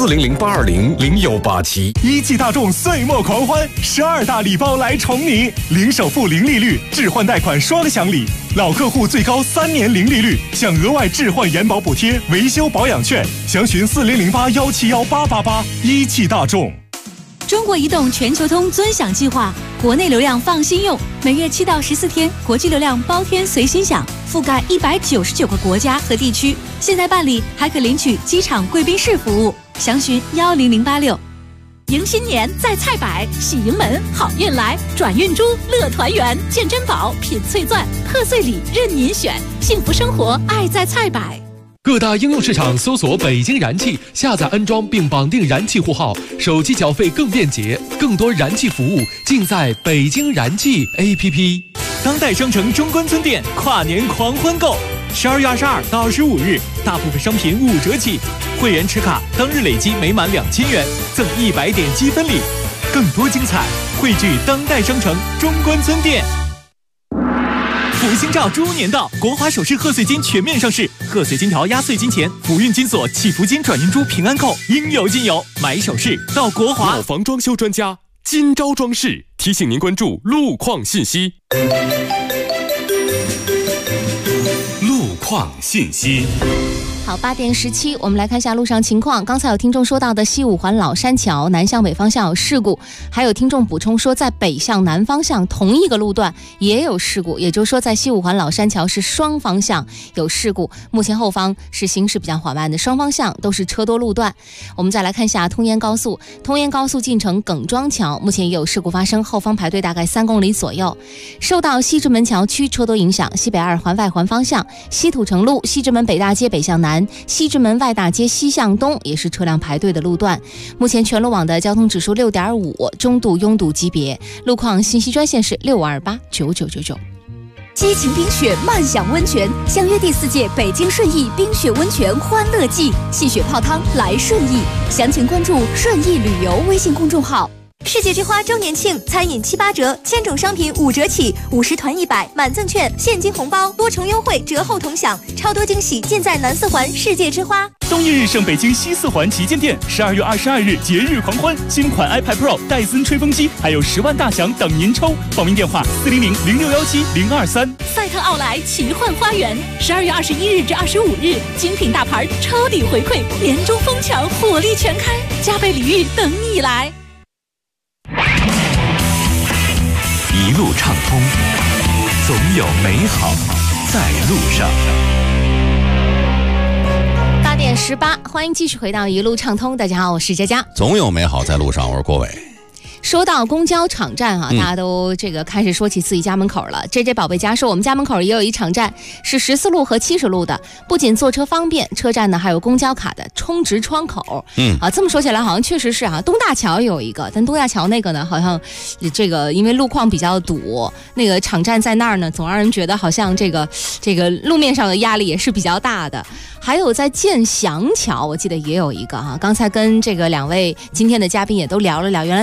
，400-820-0187。 一汽大众岁末狂欢，12大礼包来宠你，零首付、零利率，置换贷款双享礼，老客户最高3年零利率，享额外置换延保补贴、维修保养券，详询4008-171-888。一汽大众。 中国移动全球通尊享计划，国内流量放心用，每月7到14天，国际流量包天随心享，覆盖199个国家和地区。现在办理还可领取机场贵宾室服务，详询10086。迎新年在菜百，喜迎门好运来，转运珠乐团圆，见珍宝品翠钻，贺岁礼任您选，幸福生活爱在菜百。 各大应用市场搜索北京燃气，下载安装并绑定燃气户号，手机缴费更便捷，更多燃气服务尽在北京燃气 APP。 当代商城中关村店跨年狂欢购，12月22到25日，大部分商品5折起，会员持卡当日累积每满2000元赠100点积分礼，更多精彩汇聚当代商城中关村店。福星照猪年到，国华首饰贺岁金全面上市，贺岁金条压岁金钱、福运金锁、祈福金、转运珠、平安扣应有尽有。买首饰到国华。 老房装修专家金招装饰提醒您关注路况信息。 路况信息。 好，8点17，我们来看一下路上情况。刚才有听众说到的西五环老山桥南向北方向有事故，还有听众补充说在北向南方向同一个路段也有事故，也就是说在西五环老山桥是双方向有事故，目前后方是行驶比较缓慢的，双方向都是车多路段。我们再来看一下通燕高速，通燕高速进城耿庄桥目前也有事故发生，后方排队大概3公里左右。受到西直门桥区车多影响，西北2环外环方向西土城路西直门北大街北向南，西直门外大街西向东也是车辆排队的路段，目前全路网的交通指数6.5，中度拥堵级别。路况信息专线是65289999。 激情冰雪慢享温泉，相约第4届北京顺义冰雪温泉欢乐季，戏雪泡汤来顺义，详情关注顺义旅游微信公众号。 世界之花周年庆，餐饮7、8折，千种商品5折起，50团100，满赠券，现金红包，多重优惠，折后同享，超多惊喜尽在南4环世界之花。 东一日盛北京西4环旗舰店，12月22日节日狂欢，新款 iPad Pro、戴森吹风机，还有10万大奖等您抽。报名电话400-0617-023。 赛特奥莱奇幻花园，12月21日至25日，精品大牌抄底回馈，年终疯抢，火力全开，加倍礼遇等你来。 一路畅通，总有美好在路上。 8点18，欢迎继续回到一路畅通。大家好，我是佳佳。 总有美好在路上，我是郭伟。 说到公交场站大家都开始说起自己家门口了。JJ 宝贝家说，我们家门口也有一场站，是14路和70路的，不仅坐车方便，车站呢还有公交卡的充值窗口。这么说起来好像确实是东大桥有一个，但东大桥那个呢好像因为路况比较堵，那个场站在那儿呢，总让人觉得好像这个路面上的压力也是比较大的。还有在建祥桥，我记得也有一个刚才跟2位今天的嘉宾也都聊了聊，原来在我们身边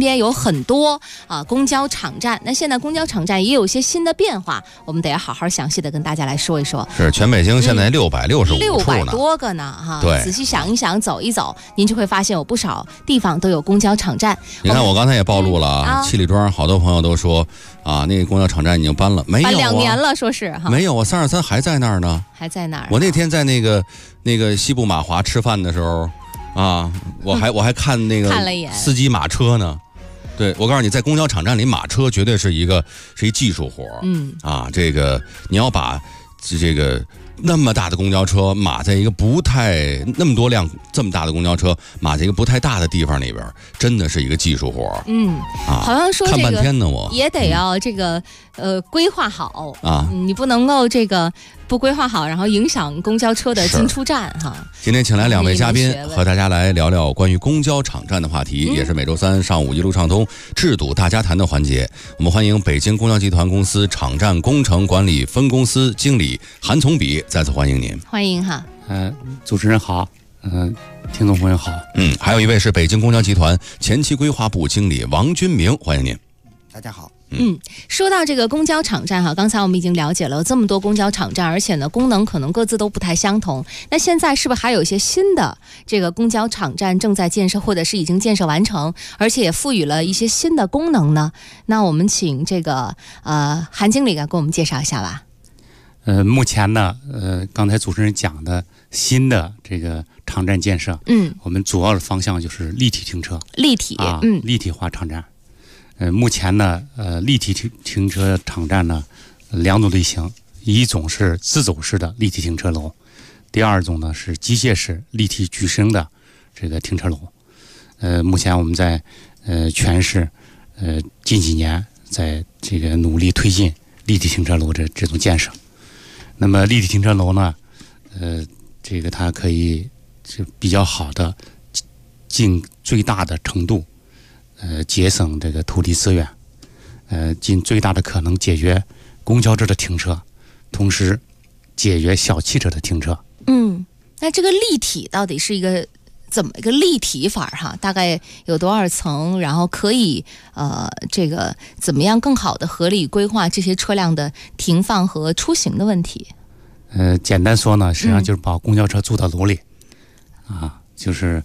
边有很多公交场站。那现在公交场站也有一些新的变化，我们得要好好详细的跟大家来说一说。 是全北京现在665处呢，600 多个呢哈。 对， 仔细想一想，走一走，您就会发现有不少地方都有公交场站。 你看我刚才也暴露了啊，七里庄好多朋友都说啊，那个公交场站已经搬了，没有搬2年了，说是哈， 没有啊，323还在那儿呢， 还在那儿。 我那天在那个西部马华吃饭的时候啊，我还看那个司机马车呢。对，我告诉你，在公交场站里，马车绝对是一技术活。这个你要把这个那么大的公交车码在一个那么多辆这么大的公交车码在一个不太大的地方里边，真的是一个技术活。 好像说这个看半天呢，我也得要这个规划好啊，你不能够这个不规划好，然后影响公交车的进出站哈。 今天请来2位嘉宾，和大家来聊聊关于公交场站的话题，也是每周3上午一路畅通制度大家谈的环节。我们欢迎北京公交集团公司场站工程管理分公司经理韩从比，再次欢迎您。 欢迎哈。 主持人好，听众朋友好。 还有一位是北京公交集团前期规划部经理王军明，欢迎您。 大家好。 说到这个公交场站哈，刚才我们已经了解了这么多公交场站，而且呢功能可能各自都不太相同。那现在是不是还有一些新的这个公交场站正在建设，或者是已经建设完成，而且也赋予了一些新的功能呢？那我们请这个韩经理给我们介绍一下吧。 目前呢，刚才主持人讲的新的这个场站建设，我们主要的方向就是立体停车，立体化场站。目前呢，立体停车场站呢2种类型，一种是自走式的立体停车楼，第2种呢是机械式立体举升的这个停车楼。目前我们在全市近几年在这个努力推进立体停车楼这种建设。那么立体停车楼呢，这个它可以就比较好的尽最大的程度节省这个土地资源，尽最大的可能解决公交车的停车，同时解决小汽车的停车。 那这个立体到底是怎么一个立体法哈？大概有多少层？然后可以这个怎么样更好的合理规划这些车辆的停放和出行的问题？ 简单说呢，实际上就是把公交车租到楼里，就是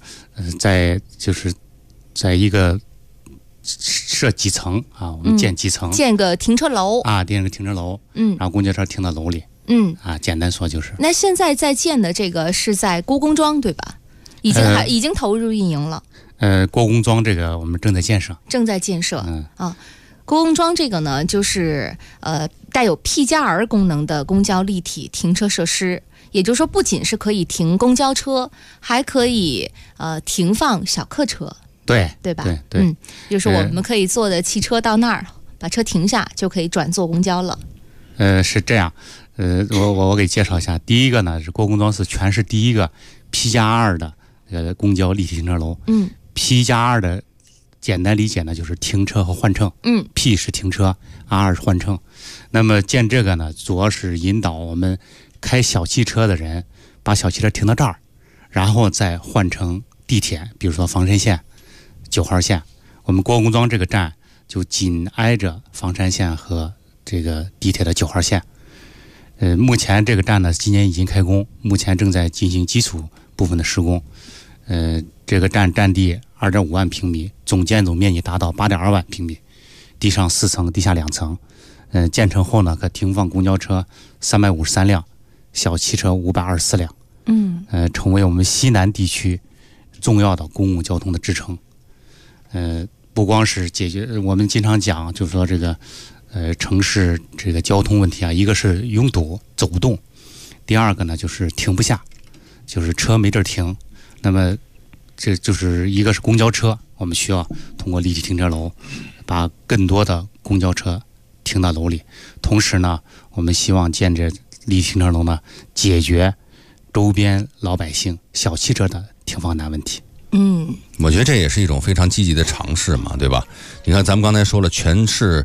在一个设几层啊，我们建几层， 建个停车楼啊，建个停车楼，然后公交车停到楼里，简单说就是。 那现在在建的这个是在郭公庄对吧？已经投入运营了。 郭公庄这个我们正在建设。 郭公庄这个呢，就是带有 P+R 功能的公交立体停车设施，也就是说不仅是可以停公交车，还可以停放小客车。对吧？ 对， 就是我们可以坐的汽车到那儿，把车停下就可以转坐公交了。 是这样。我给介绍一下。第一个呢是郭公庄是全市第一个 P+2 的公交立体停车楼。P+2 的简单理解呢就是停车和换乘。P 是停车，R 是换乘。那么建这个呢，主要是引导我们开小汽车的人把小汽车停到这儿，然后再换乘地铁，比如说房山线、9号线。我们郭公庄这个站就紧挨着房山线和这个地铁的9号线。目前这个站呢，今年已经开工，目前正在进行基础部分的施工。这个站占地2.5万平米，总建筑面积达到8.2万平米，地上4层，地下2层。建成后呢，可停放公交车353辆，小汽车524辆。成为我们西南地区重要的公共交通的支撑。不光是解决我们经常讲，就是说这个城市这个交通问题啊，一个是拥堵走不动，第二个呢就是停不下，就是车没地儿停。那么这就是一个是公交车，我们需要通过立体停车楼把更多的公交车停到楼里，同时呢我们希望建这立体停车楼呢，解决周边老百姓小汽车的停放难问题。 我觉得这也是一种非常积极的尝试嘛，对吧？你看咱们刚才说了，全市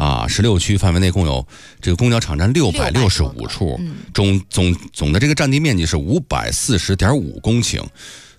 16区范围内共有这个公交场站665处，总的这个占地面积是540.5公顷。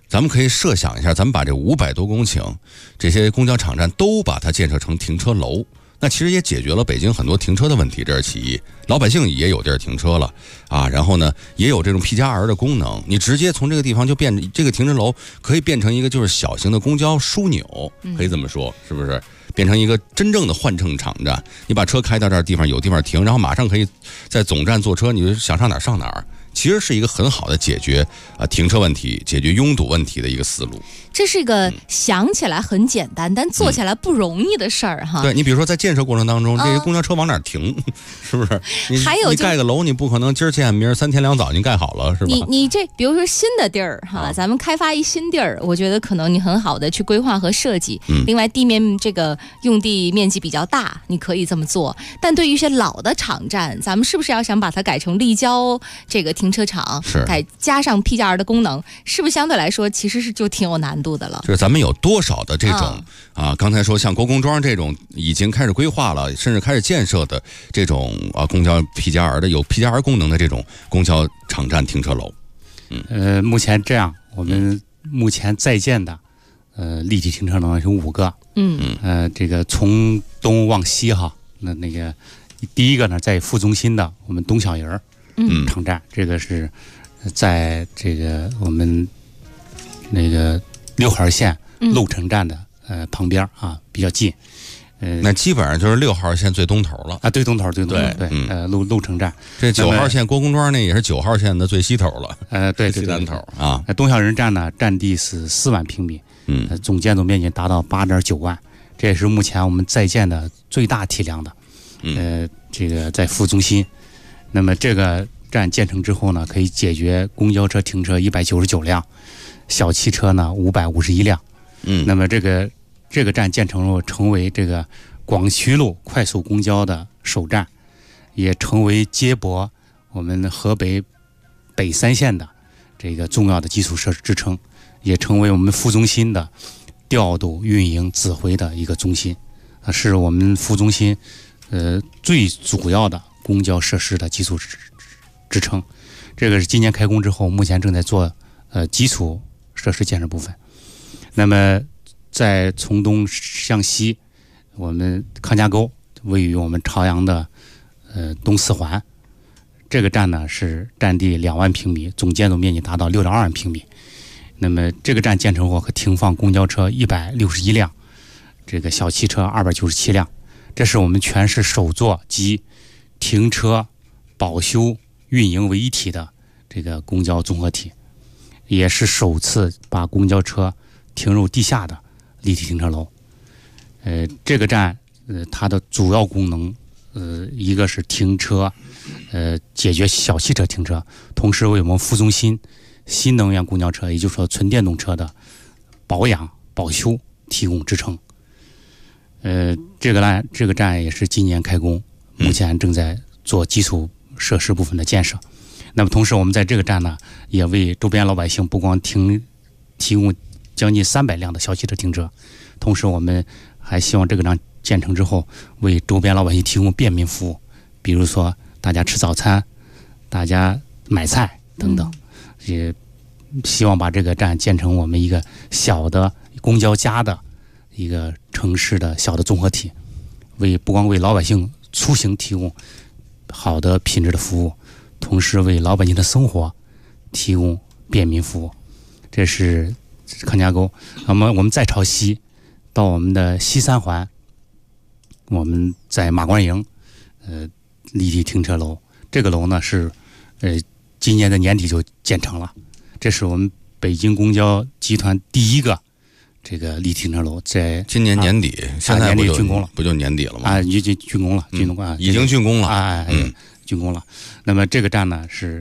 咱们可以设想一下，咱们把这500多公顷这些公交场站都把它建设成停车楼，那其实也解决了北京很多停车的问题，这是其一。老百姓也有地儿停车了啊，然后呢，也有这种 P+R 的功能，你直接从这个地方就变，这个停车楼可以变成一个就是小型的公交枢纽，可以这么说，是不是？变成一个真正的换乘场站，你把车开到这儿地方有地方停，然后马上可以在总站坐车，你就想上哪儿上哪儿。其实是一个很好的解决停车问题、解决拥堵问题的一个思路。 这是一个想起来很简单，但做起来不容易的事儿哈。 对，你比如说在建设过程当中，这些公交车往哪儿停，是不是？你盖个楼，你不可能今儿建明儿3天2早你盖好了，是吧？ 你这比如说新的地儿哈，咱们开发一新地儿，我觉得可能你很好的去规划和设计。另外，地面这个用地面积比较大，你可以这么做。但对于一些老的场站，咱们是不是要想把它改成立交这个停车场，加上 P+R 的功能，是不是相对来说其实是就挺有难度的了？ 就是咱们有多少的这种刚才说像国公庄这种已经开始规划了，甚至开始建设的这种公交 P+R 的有 P+R 功能的这种公交场站停车楼。 目前这样，我们目前在建的立体停车楼有5个。这个从东往西哈，那个第一个呢，在副中心的我们东小营场站，这个是在这个我们那个6号线鹿城站的旁边啊，比较近。 那基本上就是6号线最东头了啊，最东头，对，鹿城站。 这9号线郭公庄那也是9号线的最西头了。 对， 西南头啊。 东小营站呢，占地是4万平米，总建筑面积达到8.9万，这也是目前我们在建的最大体量的。这个在副中心，那么这个站建成之后呢，可以解决公交车停车199辆，小汽车呢551辆。那么这个站建成后，成为这个广渠路快速公交的首站，也成为接驳我们河北北3线的这个重要的基础设施支撑，也成为我们副中心的调度、运营、指挥的一个中心，是我们副中心最主要的公交设施的基础支撑。这个是今年开工之后，目前正在做基础设施建设部分。那么在从东向西，我们康家沟位于我们朝阳的东4环，这个站呢是占地2万平米，总建筑面积达到6.2万平米。那么这个站建成后可停放公交车161辆，这个小汽车297辆，这是我们全市首座集停车、保修、运营为一体的这个公交综合体，也是首次把公交车停入地下的立体停车楼。这个站它的主要功能一个是停车，解决小汽车停车，同时为我们副中心新能源公交车，也就是说纯电动车的保养保修提供支撑。这个站也是今年开工，目前正在做基础设施部分的建设。那么同时我们在这个站呢，也为周边老百姓不光提供将近300辆的小汽车停车，同时我们还希望这个站建成之后，为周边老百姓提供便民服务，比如说大家吃早餐、大家买菜等等，也希望把这个站建成我们一个小的公交加的一个城市的小的综合体，不光为老百姓出行提供好的品质的服务，同时为老百姓的生活提供便民服务。这是康家沟。那么我们再朝西到我们的西3环，我们在马关营立体停车楼，这个楼呢是今年的年底就建成了，这是我们北京公交集团第一个这个立体停车楼，在今年年底，现在年底竣工了， 不就年底了吗？ 已经竣工了，已经竣工了， 竣工了。那么这个站呢是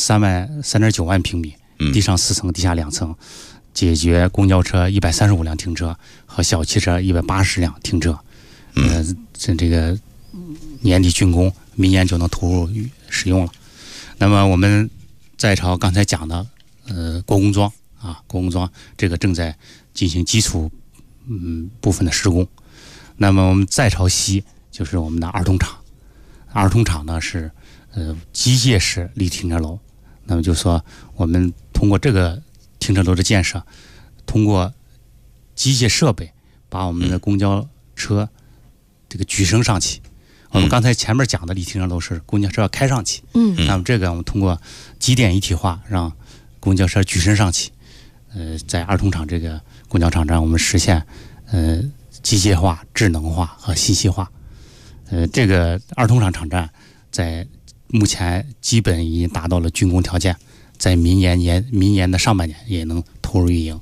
3.9万平米，地上4层，地下2层，解决公交车135辆停车和小汽车180辆停车。这个年底竣工，明年就能投入使用了。那么我们再朝刚才讲的国公庄国公庄这个正在进行基础部分的施工。那么我们再朝西就是我们的儿童场，儿童场呢是机械式立体停车楼。那么就说我们通过这个停车楼的建设，通过机械设备把我们的公交车这个举升上去。我们刚才前面讲的立体停车楼是公交车要开上去，那么这个我们通过几点一体化让公交车举升上去。在二通厂这个公交场站，我们实现机械化、智能化和信息化。这个二通厂场站在目前基本已经达到了竣工条件，在明年的上半年也能投入运营。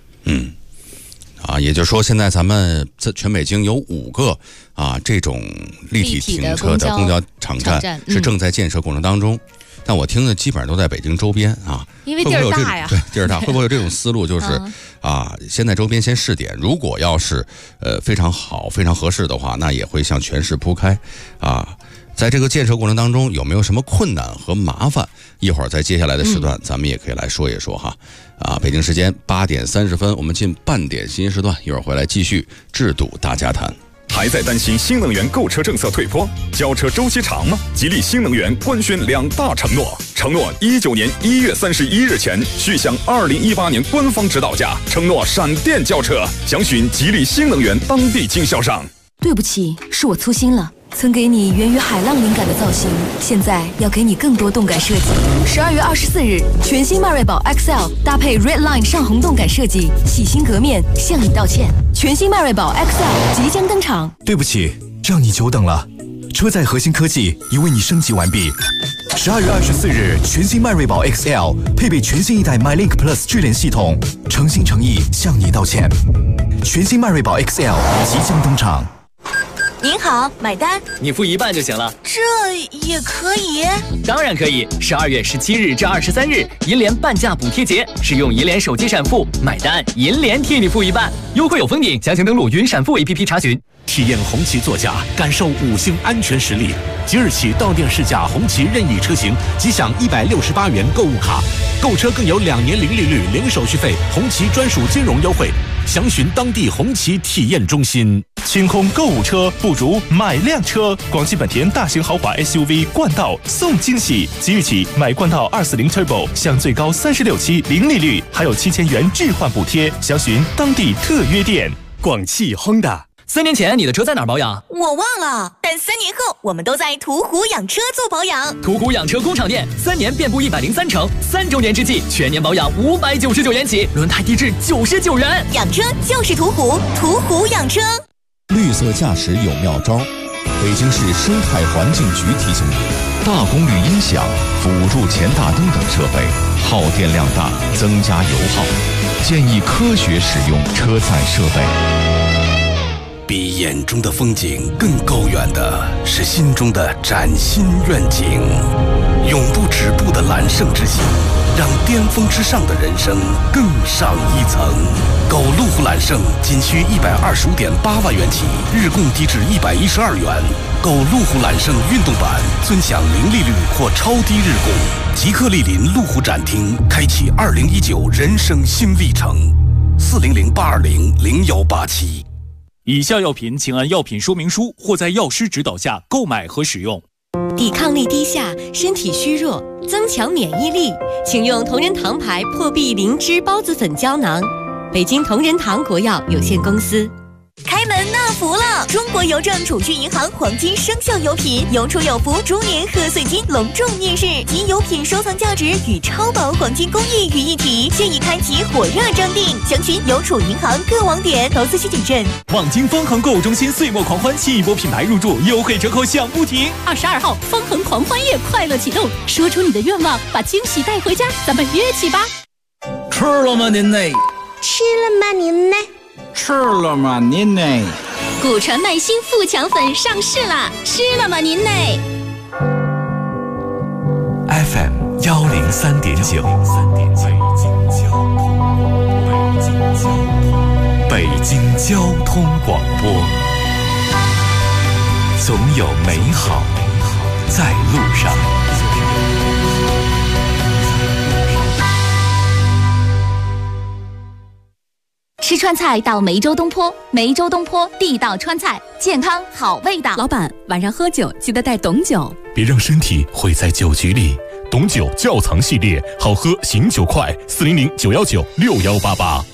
也就是说，现在咱们在全北京有5个这种立体停车的公交场站是正在建设过程当中。但我听的基本上都在北京周边因为地儿大呀。 对，地儿大，会不会有这种思路？就是先在周边先试点，如果要是非常好、非常合适的话，那也会向全市铺开在这个建设过程当中，有没有什么困难和麻烦？一会儿在接下来的时段，咱们也可以来说一说哈。北京时间8点30分，我们进半点新时段，一会儿回来继续制度大家谈。 还在担心新能源购车政策退坡、交车周期长吗？吉利新能源官宣2大承诺：承诺19年1月31日前续享2018年官方指导价，承诺闪电交车。详询吉利新能源当地经销商。 对不起，是我粗心了。曾给你源于海浪灵感的造型，现在要给你更多动感设计。12月24日，全新迈锐宝 XL 搭配 Red Line 上红动感设计，洗心革面，向你道歉。全新迈锐宝 XL 即将登场。 对不起，让你久等了。车载核心科技已为你升级完毕。12月24日，全新迈锐宝 XL 配备全新一代 MyLink Plus 智联系统，诚心诚意向你道歉。全新迈锐宝 XL 即将登场。 您好，买单。 你付一半就行了。 这也可以？ 当然可以。12月17日至23日，银联半价补贴节，使用银联手机闪付买单，银联替你付一半，优惠有封顶。详情登录云闪付 APP 查询。 体验红旗座驾，感受5星安全实力。即日起到店试驾红旗任意车型，即享168元购物卡，购车更有2年零利率、零手续费，红旗专属金融优惠。详询当地红旗体验中心。 清空购物车，不如买辆车。广汽本田大型豪华 SUV 冠道送惊喜，即日起买冠道240 Turbo 享最高36期零利率，还有7000元置换补贴。详询当地特约店。 广汽 Honda。 3年前你的车在哪儿保养？ 我忘了，但3年后我们都在途虎养车做保养。 途虎养车工厂店3年遍布103城，3周年之际全年保养599元起，轮胎低至99元。 养车就是途虎，途虎养车。 绿色驾驶有妙招，北京市生态环境局提醒你：大功率音响、辅助前大灯等设备耗电量大，增加油耗，建议科学使用车载设备。 比眼中的风景更高远的是心中的崭新愿景，永不止步的揽胜之心，让巅峰之上的人生更上一层。购路虎揽胜仅需125.8万元起，日供低至112元。购路虎揽胜运动版，尊享零利率或超低日供。即刻莅临路虎展厅，开启2019人生新历程。400-820-0187。 以下药品请按药品说明书或在药师指导下购买和使用。 抵抗力低下，身体虚弱，增强免疫力，请用同仁堂牌破壁灵芝孢子粉胶囊。北京同仁堂国药有限公司。 开门纳福了！中国邮政储蓄银行黄金生肖油品有储有福猪年贺岁金隆重面世，集油品收藏价值与超薄黄金工艺于一体，现已开启火热征订，详询邮储银行各网点。投资需谨慎。 望京方恒购物中心岁末狂欢，新一波品牌入驻，优惠折扣响不停。 22号方恒狂欢夜快乐启动，说出你的愿望，把惊喜带回家，咱们约起吧。 吃了吗您呢？ 吃了吗您呢？ 吃了吗您呢？ 古传麦新富强粉上市啦！吃了吗您呢 ？FM 103.9，北京交通广播，总有美好在路上。 吃川菜到梅州东坡，梅州东坡地道川菜，健康好味道。 老板，晚上喝酒记得带懂酒， 别让身体毁在酒局里。 董酒窖藏系列，好喝醒酒快，400-919-6188。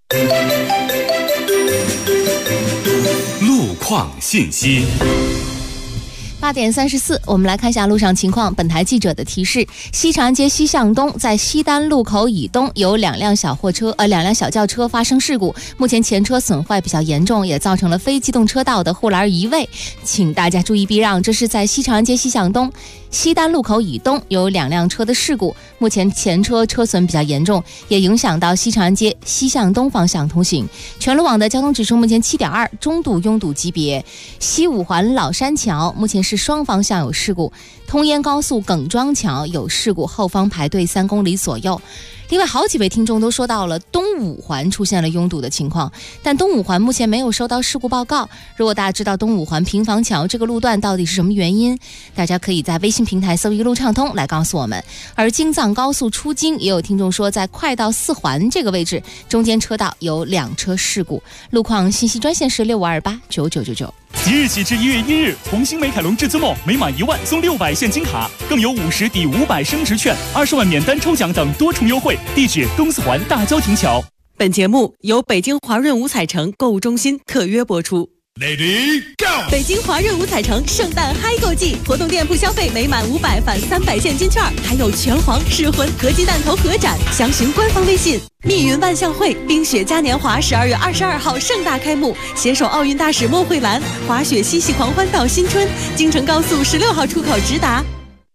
路况信息。 8点34，我们来看一下路上情况。本台记者的提示：西长安街西向东，在西单路口以东有两辆小轿车发生事故，目前前车损坏比较严重，也造成了非机动车道的护栏移位，请大家注意避让。这是在西长安街西向东。西单路口以东有2辆车的事故，目前前车车损比较严重，也影响到西长安街西向东方向通行。全路网的交通指数目前7.2，中度拥堵级别。西五环老山桥目前是双方向有事故，通燕高速耿庄桥有事故，后方排队3公里左右。另外，好几位听众都说到了东五环出现了拥堵的情况，但东五环目前没有收到事故报告。如果大家知道东五环平房桥这个路段到底是什么原因，大家可以在微信平台搜一路畅通来告诉我们。而京藏高速出京，也有听众说在快到4环这个位置，中间车道有2车事故。路况信息专线是65289999。 即日起至1月1日，红星美凯龙至尊梦每满1万送600现金卡，更有50抵500升值券、20万免单抽奖等多重优惠。地址东四环大郊亭桥。 本节目由北京华润五彩城购物中心特约播出。 Lady Go！ 北京华润五彩城圣诞嗨购季，活动店铺消费每满500返300现金券，还有拳皇、噬魂、合金弹头合展，详询官方微信。密云万象汇冰雪嘉年华12月22号盛大开幕，携手奥运大使莫慧兰，滑雪嬉戏狂欢到新春，京承高速16号出口直达。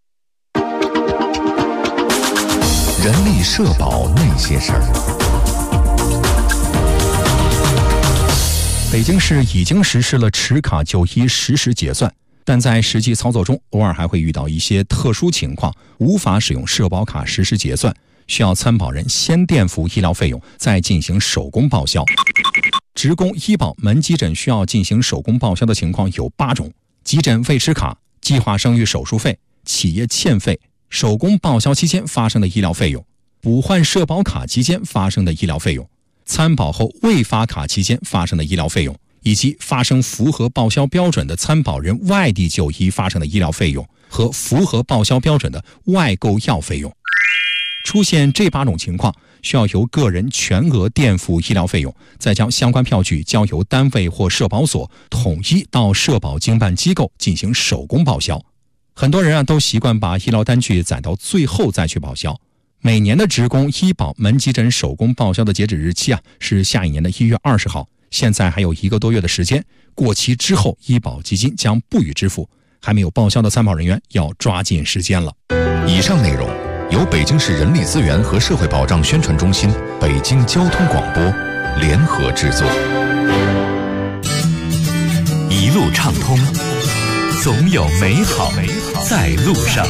人力社保那些事儿。 北京市已经实施了持卡就医实时结算，但在实际操作中，偶尔还会遇到一些特殊情况，无法使用社保卡实时结算，需要参保人先垫付医疗费用，再进行手工报销。职工医保门急诊需要进行手工报销的情况有8种：急诊未持卡、计划生育手术费、企业欠费、手工报销期间发生的医疗费用、补换社保卡期间发生的医疗费用、参保后未发卡期间发生的医疗费用，以及发生符合报销标准的参保人外地就医发生的医疗费用和符合报销标准的外购药费用。出现这8种情况，需要由个人全额垫付医疗费用，再将相关票据交由单位或社保所统一到社保经办机构进行手工报销。很多人都习惯把医疗单据攒到最后再去报销。每年的职工医保门急诊手工报销的截止日期是下一年的1月20号，现在还有1个多月的时间，过期之后医保基金将不予支付，还没有报销的参保人员要抓紧时间了。 以上内容由北京市人力资源和社会保障宣传中心、北京交通广播联合制作。 一路畅通，总有美好在路上。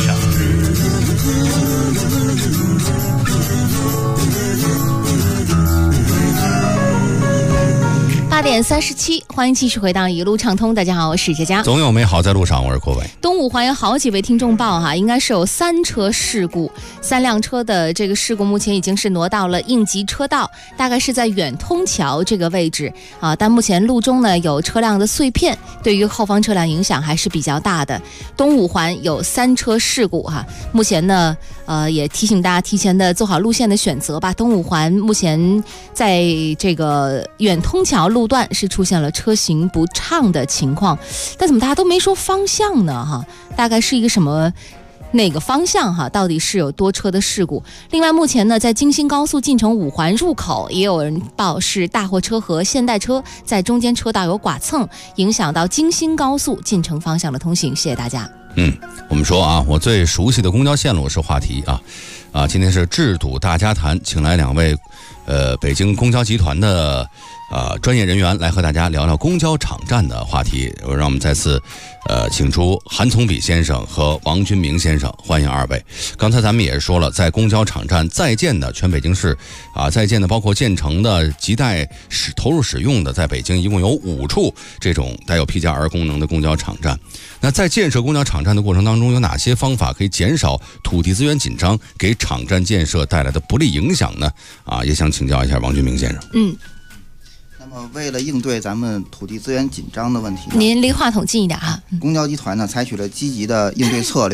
8点37，欢迎继续回到一路畅通。大家好，我是佳佳。 总有美好在路上，我是郭伟。 东五环有好几位听众报应该是有3车事故，3辆车的这个事故目前已经是挪到了应急车道，大概是在远通桥这个位置但目前路中呢有车辆的碎片，对于后方车辆影响还是比较大的。东五环有3车事故目前呢也提醒大家提前的做好路线的选择吧。东五环目前在这个远通桥路段是出现了车行不畅的情况，但怎么大家都没说方向呢大概是一个什么哪个方向到底是有多车的事故。另外目前呢在京新高速进城5环入口也有人报是大货车和现代车在中间车道有剐蹭，影响到京新高速进城方向的通行。谢谢大家。 我们说我最熟悉的公交线路是话题今天是治堵大家谈，请来2位北京公交集团的专业人员来和大家聊聊公交场站的话题。让我们再次请出韩从比先生和王军明先生，欢迎2位。刚才咱们也是说了，在公交场站在建的全北京市在建的包括建成的亟待投入使用的，在北京一共有5处这种带有 P+2 功能的公交场站。那在建设公交场站的过程当中，有哪些方法可以减少土地资源紧张给场站建设带来的不利影响呢？也想请教一下王军明先生。 那么为了应对咱们土地资源紧张的问题， 您离话筒近一点公交集团呢采取了积极的应对策略，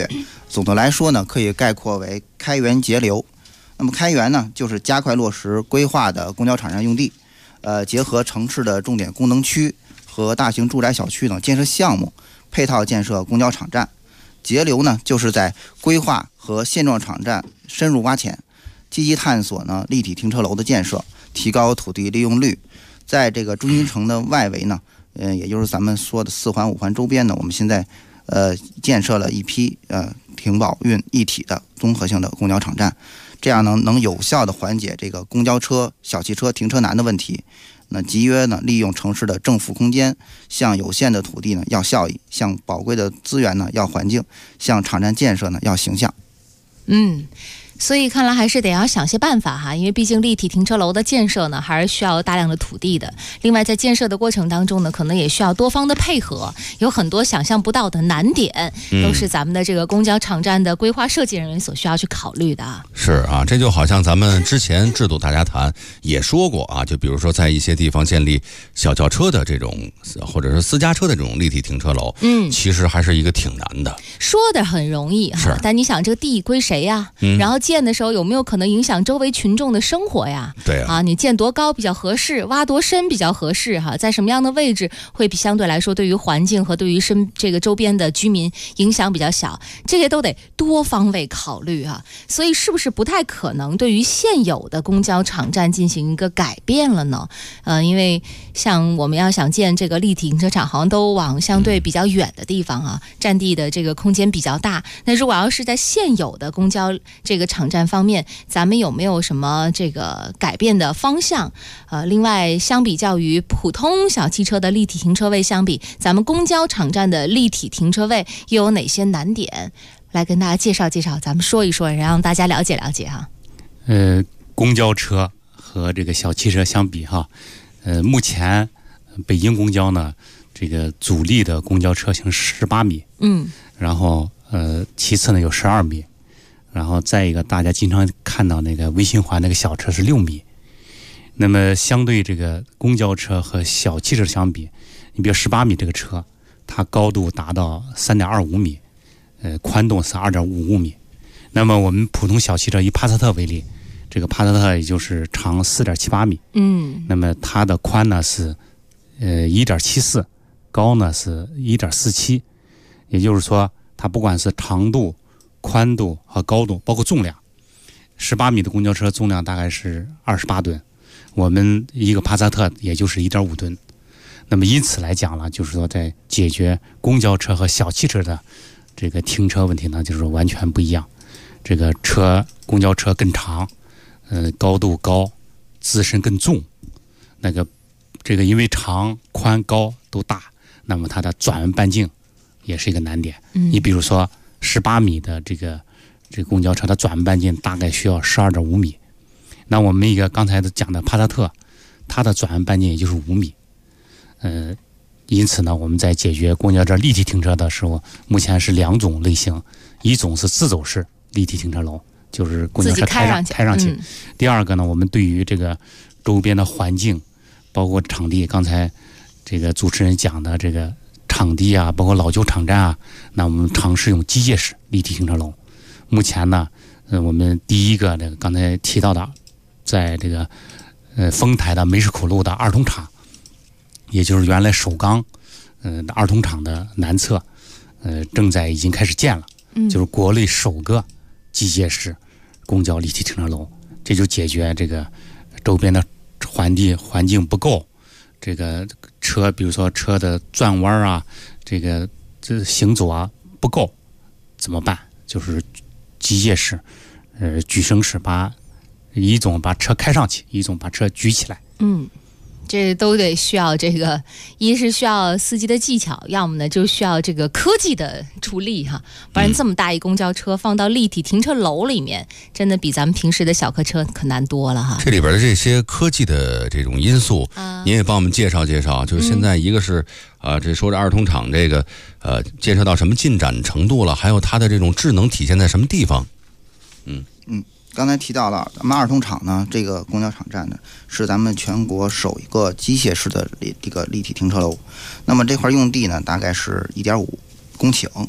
总的来说呢，可以概括为开源节流。那么开源呢，就是加快落实规划的公交场站用地，结合城市的重点功能区和大型住宅小区等建设项目，配套建设公交场站。节流呢，就是在规划和现状场站深入挖潜，积极探索呢立体停车楼的建设，提高土地利用率。在这个中心城的外围呢，也就是咱们说的4环5环周边呢，我们现在建设了一批停保运一体的综合性的公交场站，这样能有效的缓解这个公交车、小汽车停车难的问题。那集约呢，利用城市的政府空间，向有限的土地呢要效益，向宝贵的资源呢要环境，向场站建设呢要形象。 所以看来还是得要想些办法哈，因为毕竟立体停车楼的建设呢，还是需要大量的土地的。另外，在建设的过程当中呢，可能也需要多方的配合，有很多想象不到的难点，都是咱们的这个公交场站的规划设计人员所需要去考虑的。 是啊，这就好像咱们之前制度大家谈也说过啊，就比如说在一些地方建立小轿车的这种，或者是私家车的这种立体停车楼，其实还是一个挺难的。 说的很容易哈，但你想这个地归谁呀？然后建的时候有没有可能影响周围群众的生活呀？ 对啊，你建多高比较合适，挖多深比较合适哈，在什么样的位置会比相对来说对于环境和对于这个周边的居民影响比较小，这些都得多方位考虑哈。所以是不是不太可能对于现有的公交场站进行一个改变了呢？因为像我们要想建这个立体停车场，好像都往相对比较远的地方啊，占地的这个空间比较大。那如果要是在现有的公交这个场站方面，咱们有没有什么这个改变的方向？另外，相比较于普通小汽车的立体停车位相比，咱们公交场站的立体停车位又有哪些难点？来跟大家介绍介绍，咱们说一说，让大家了解了解哈。 公交车和这个小汽车相比哈，目前北京公交呢，这个阻力的公交车型18米，然后其次呢有12米。然后再一个，大家经常看到那个微循环那个小车是6米，那么相对这个公交车和小汽车相比，你比如18米这个车，它高度达到3.25米，宽度是2.55米。那么我们普通小汽车以帕萨特为例，这个帕萨特也就是长4.78米，那么它的宽呢是1.74，高呢是1.47，也就是说它不管是长度、宽度和高度，包括重量，18米的公交车重量大概是28吨，我们一个帕萨特也就是1.5吨。那么因此来讲了，就是说在解决公交车和小汽车的这个停车问题呢，就是完全不一样。这个公交车更长，高度高，自身更重。这个因为长、宽、高都大，那么它的转弯半径也是一个难点。你比如说18米的这个公交车，它转弯半径大概需要12.5米。那我们一个刚才讲的帕萨特，它的转弯半径也就是5米。因此呢，我们在解决公交车立体停车的时候，目前是2种类型，一种是自走式立体停车楼，就是公交车开上去。第二个呢，我们对于这个周边的环境，包括场地，刚才这个主持人讲的这个场地啊，包括老旧场站啊，那我们尝试用机械式立体停车楼。目前呢，我们第一个刚才提到的，在这个丰台的梅市口路的二通厂，也就是原来首钢二通厂的南侧，已经开始建了，就是国内首个机械式公交立体停车楼，这就解决这个周边的环境不够，这个车，比如说车的转弯啊，这行走啊不够，怎么办？就是机械式，举升式，一种把车开上去，一种把车举起来。 这都得需要这个，一是需要司机的技巧，要么呢就需要这个科技的助力哈，不然这么大一公交车放到立体停车楼里面，真的比咱们平时的小客车可难多了哈。 这里边的这些科技的这种因素，您也帮我们介绍介绍。就是现在一个是这说这二通厂这个建设到什么进展程度了，还有它的这种智能体现在什么地方？ 刚才提到了咱们二通厂呢，这个公交场站呢是咱们全国首一个机械式的这个立体停车楼。那么这块用地呢大概是1.5公顷，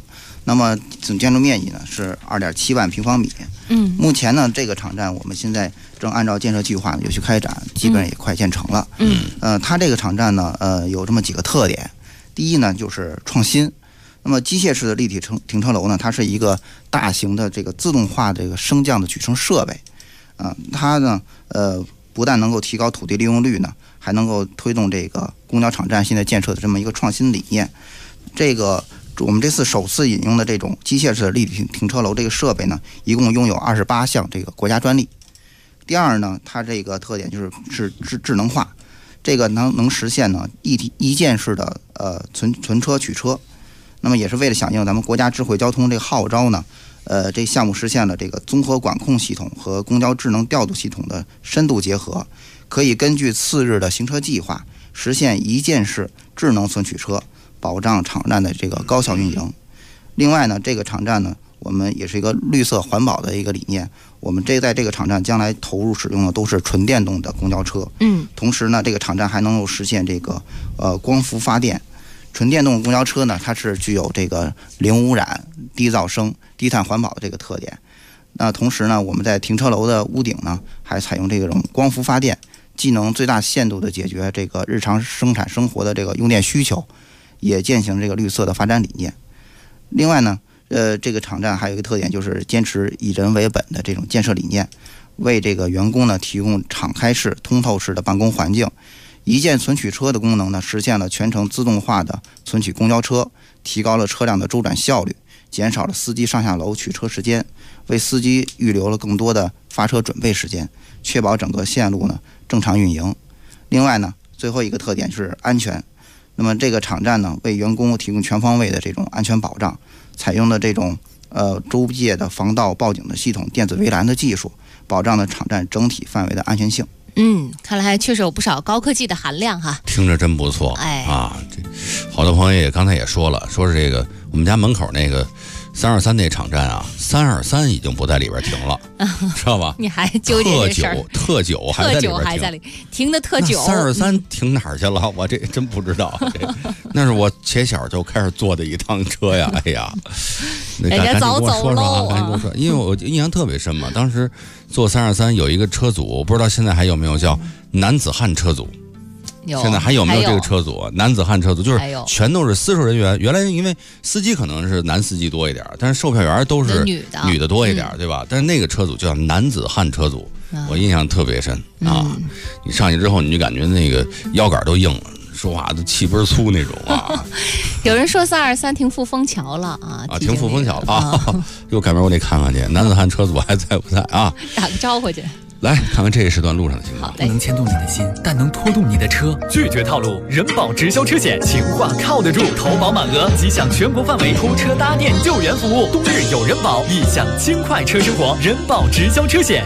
那么总建筑面积呢是2.7万平方米。目前呢这个场站我们现在正按照建设计划呢有序开展，基本上也快建成了。它这个场站呢有这么几个特点。第一呢就是创新。那么机械式的立体停车楼呢，它是一个大型的这个自动化这个升降的举升设备。它呢不但能够提高土地利用率呢，还能够推动这个公交场站现在建设的这么一个创新理念。这个我们这次首次引用的这种机械式的立体停车楼这个设备呢，一共拥有28项这个国家专利。第二呢，它这个特点是智能化，这个能实现呢一键式的存车取车。那么也是为了响应咱们国家智慧交通这个号召呢，这项目实现了这个综合管控系统和公交智能调度系统的深度结合，可以根据次日的行车计划实现一键式智能存取车，保障场站的这个高效运营。另外呢，这个场站呢，我们也是一个绿色环保的一个理念。我们在这个场站将来投入使用的都是纯电动的公交车。同时呢，这个场站还能够实现这个光伏发电。纯电动公交车呢，它是具有这个零污染、低噪声、低碳环保的这个特点。那同时呢，我们在停车楼的屋顶呢，还采用这种光伏发电，既能最大限度的解决这个日常生产生活的这个用电需求，也践行这个绿色的发展理念。另外呢，这个场站还有一个特点，就是坚持以人为本的这种建设理念，为这个员工呢提供敞开式、通透式的办公环境。一键存取车的功能呢，实现了全程自动化的存取公交车，提高了车辆的周转效率，减少了司机上下楼取车时间，为司机预留了更多的发车准备时间，确保整个线路呢正常运营。另外呢，最后一个特点是安全。那么这个场站呢，为员工提供全方位的这种安全保障，采用的这种周界的防盗报警的系统、电子围栏的技术，保障了场站整体范围的安全性。 看来确实有不少高科技的含量哈， 听着真不错。这好多朋友也刚才也说了，说是这个我们家门口那个323那场站啊，323已经不在里边停了，知道吧？ 你还纠结这事儿？ 特久还在里边停的特久。 323停哪儿去了？我这真不知道。那是我且小就开始坐的一趟车呀！哎呀， 人家早走喽。 赶紧说，因为我印象特别深嘛，当时坐323有一个车组，我不知道现在还有没有叫男子汉车组。现在还有没有这个车组？男子汉车组就是全都是私售人员。原来因为司机可能是男司机多一点，但是售票员都是女的多一点，对吧？但是那个车组叫男子汉车组，我印象特别深啊！你上去之后，你就感觉那个腰杆都硬了，说话都气倍粗那种啊。 有人说323停富丰桥了啊！ 停富丰桥了啊！又改明我得看看去，男子汉车组还在不在啊？ 打个招呼去。 来看看这一时段路上的情况。 不能牵动你的心，但能拖动你的车。拒绝套路，人保直销车险，情话靠得住，投保满额即享全国范围拖车搭电救援服务。冬日有人保，异享轻快车生活。人保直销车险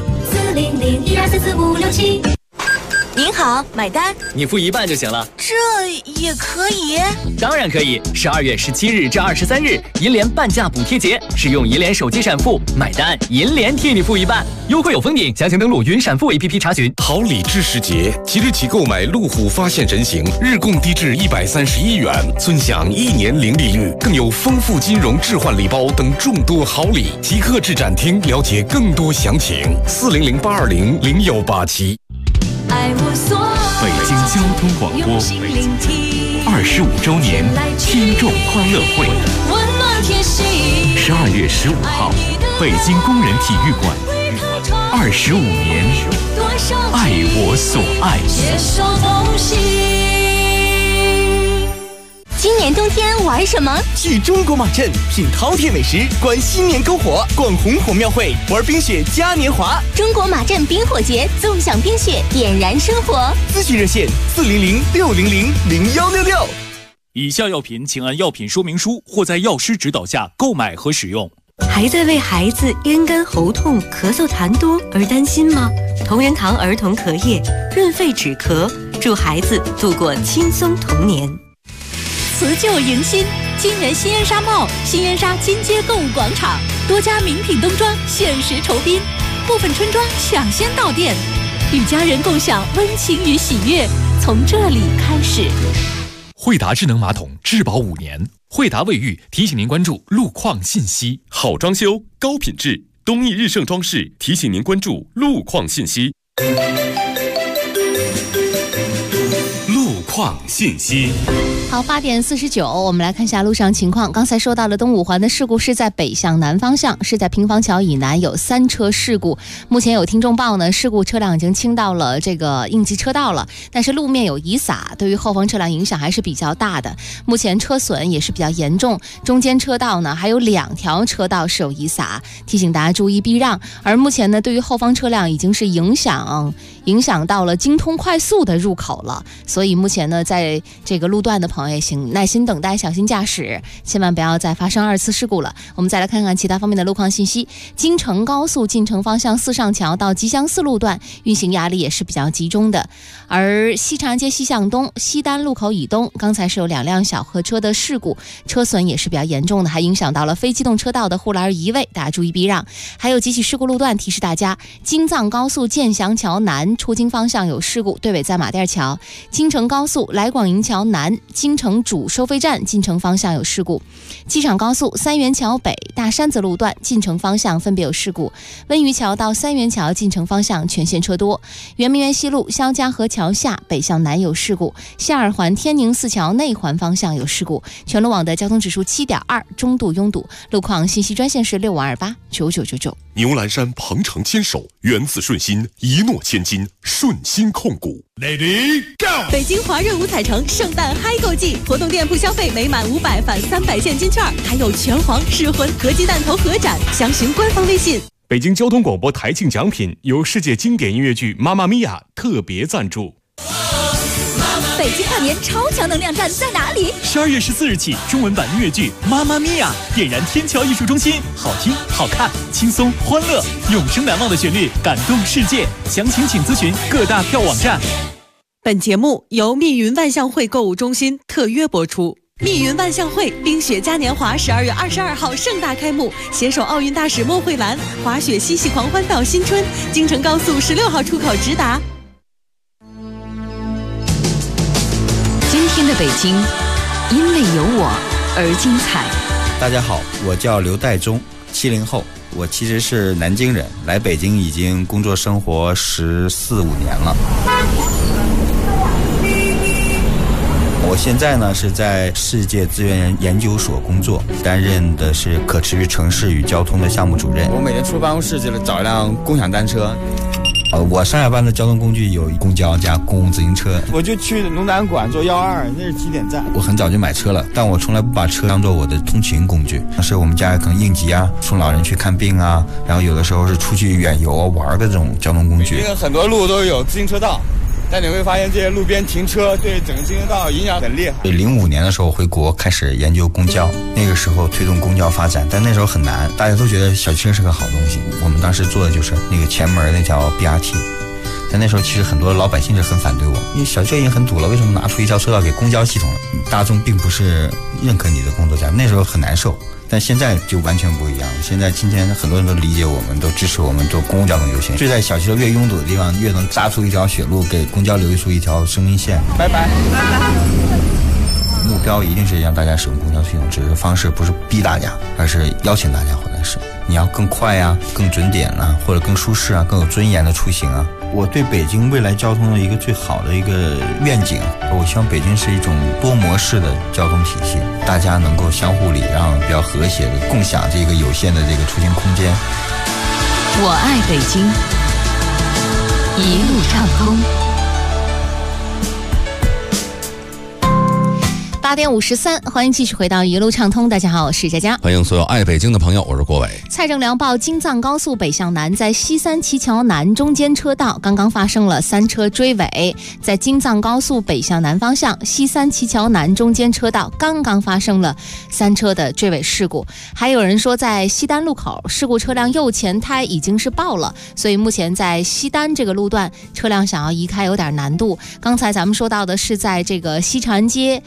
40012444567。您好，买单。 你付一半就行了。 这也可以？ 当然可以。12月17日至23日，银联半价补贴节，使用银联手机闪付买单，银联替你付一半，优惠有封顶。详情登录云闪付 APP 查询。 好礼知时节，即日起购买路虎发现人形，日供低至131元，尊享1年零利率，更有丰富金融置换礼包等众多好礼。即刻至展厅了解更多详情。400-820-0187。 北京交通广播25周年听众欢乐会，12月15号，北京工人体育馆，25年，爱我所爱。 今年冬天玩什么？ 去中国马镇品饕餮美食，观新年篝火，逛红火庙会，玩冰雪嘉年华。 中国马镇冰火节，纵享冰雪，点燃生活。 咨询热线400-600-0166。 以下药品请按药品说明书或在药师指导下购买和使用。 还在为孩子咽干喉痛、咳嗽痰多而担心吗？同仁堂儿童咳液，润肺止咳，祝孩子度过轻松童年。 辞旧迎新，今年新燕莎 mall 新燕莎金街购物广场，多家名品冬装限时酬宾，部分春装抢先到店，与家人共享温情与喜悦，从这里开始。 惠达智能马桶质保5年。惠达卫浴提醒您关注路况信息。 好装修，高品质，东义日盛装饰提醒您关注路况信息。路况信息。 好，8点49，我们来看一下路上情况。刚才说到了东五环的事故是在北向南方向，是在平房桥以南有3车事故。目前有听众报呢，事故车辆已经倾到了这个应急车道了，但是路面有遗洒，对于后方车辆影响还是比较大的。目前车损也是比较严重，中间车道呢还有2条车道是有遗洒，提醒大家注意避让。而目前呢，对于后方车辆已经是影响到了京通快速的入口了，所以目前呢，在这个路段的朋友也请耐心等待，小心驾驶，千万不要再发生2次事故了。我们再来看看其他方面的路况信息。京承高速进城方向4上桥到吉祥寺路段运行压力也是比较集中的，而西长安街西向东西单路口以东刚才是有2辆小客车的事故，车损也是比较严重的，还影响到了非机动车道的护栏移位，大家注意避让。还有几起事故路段提示大家，京藏高速建祥桥南出京方向有事故，队尾在马甸桥；京承高速来广营桥南京承主收费站进城方向有事故；机场高速三元桥北大山子路段进城方向分别有事故；温榆桥到三元桥进城方向全线车多；圆明园西路肖家河桥下北向南有事故；下尔环天宁寺桥内环方向有事故。全路网的交通指数7.2，中度拥堵。路况信息专线是65289999。 牛栏山鹏程牵手，源自顺心，一诺千金，顺心控股。Lady Go！ 北京华润五彩城圣诞嗨购季，活动店铺消费每满500返300现金券，还有拳皇、噬魂、合击弹头合展，详询官方微信。 北京交通广播台庆奖品由世界经典音乐剧《妈妈咪呀》特别赞助。 北京跨年超强能量站在哪里 ？12月14日起，中文版音乐剧《妈妈咪呀》点燃天桥艺术中心，好听、好看、轻松、欢乐，永生难忘的旋律，感动世界。详情请咨询各大票网站。 本节目由密云万象汇购物中心特约播出。密云万象汇冰雪嘉年华12月22号盛大开幕，携手奥运大使莫慧兰，滑雪嬉戏狂欢到新春，京承高速16号出口直达。 今天的北京，因为有我而精彩。 大家好，我叫刘代忠，70后，我其实是南京人，来北京已经工作生活14、15年了。我现在呢是在世界资源研究所工作，担任的是可持续城市与交通的项目主任。我每天出办公室就找一辆共享单车。我上下班的交通工具有公交加公共自行车，我就去龙胆馆坐122，那是起点站。我很早就买车了，但我从来不把车当做我的通勤工具。是我们家可能应急啊，送老人去看病啊，然后有的时候是出去远游玩的这种交通工具。这个很多路都有自行车道，但你会发现这些路边停车对整个自行车道影响很厉害。05年的时候回国开始研究公交，那个时候推动公交发展，但那时候很难，大家都觉得小汽车是个好东西。我们当时做的就是那个前门那条 BRT， 但那时候其实很多老百姓是很反对我，因为小汽车已经很堵了，为什么拿出一条车道给公交系统了？大众并不是认可你的工作价，那时候很难受。但现在就完全不一样，现在今天很多人都理解我们，都支持我们做公共交通优先。就在小汽车越拥堵的地方，越能扎出一条血路，给公交留出一条生命线。拜拜。目标一定是让大家使用公交系统，只是方式不是逼大家，而是邀请大家回来使。你要更快啊，更准点啊，或者更舒适啊，更有尊严的出行啊。我对北京未来交通的一个最好的一个愿景，我希望北京是一种多模式的交通体系，大家能够相互礼让，比较和谐的共享这个有限的这个出行空间。 我爱北京，一路畅通。 8点53，欢迎继续回到一路畅通。大家好，我是佳佳， 欢迎所有爱北京的朋友，我是郭伟。 蔡正良报，京藏高速北向南在西三旗桥南中间车道刚刚发生了3车追尾，在京藏高速北向南方向西三旗桥南中间车道刚刚发生了3车的追尾事故。还有人说在西单路口事故车辆右前胎已经是爆了，所以目前在西单这个路段车辆想要移开有点难度。刚才咱们说到的是在这个西长安街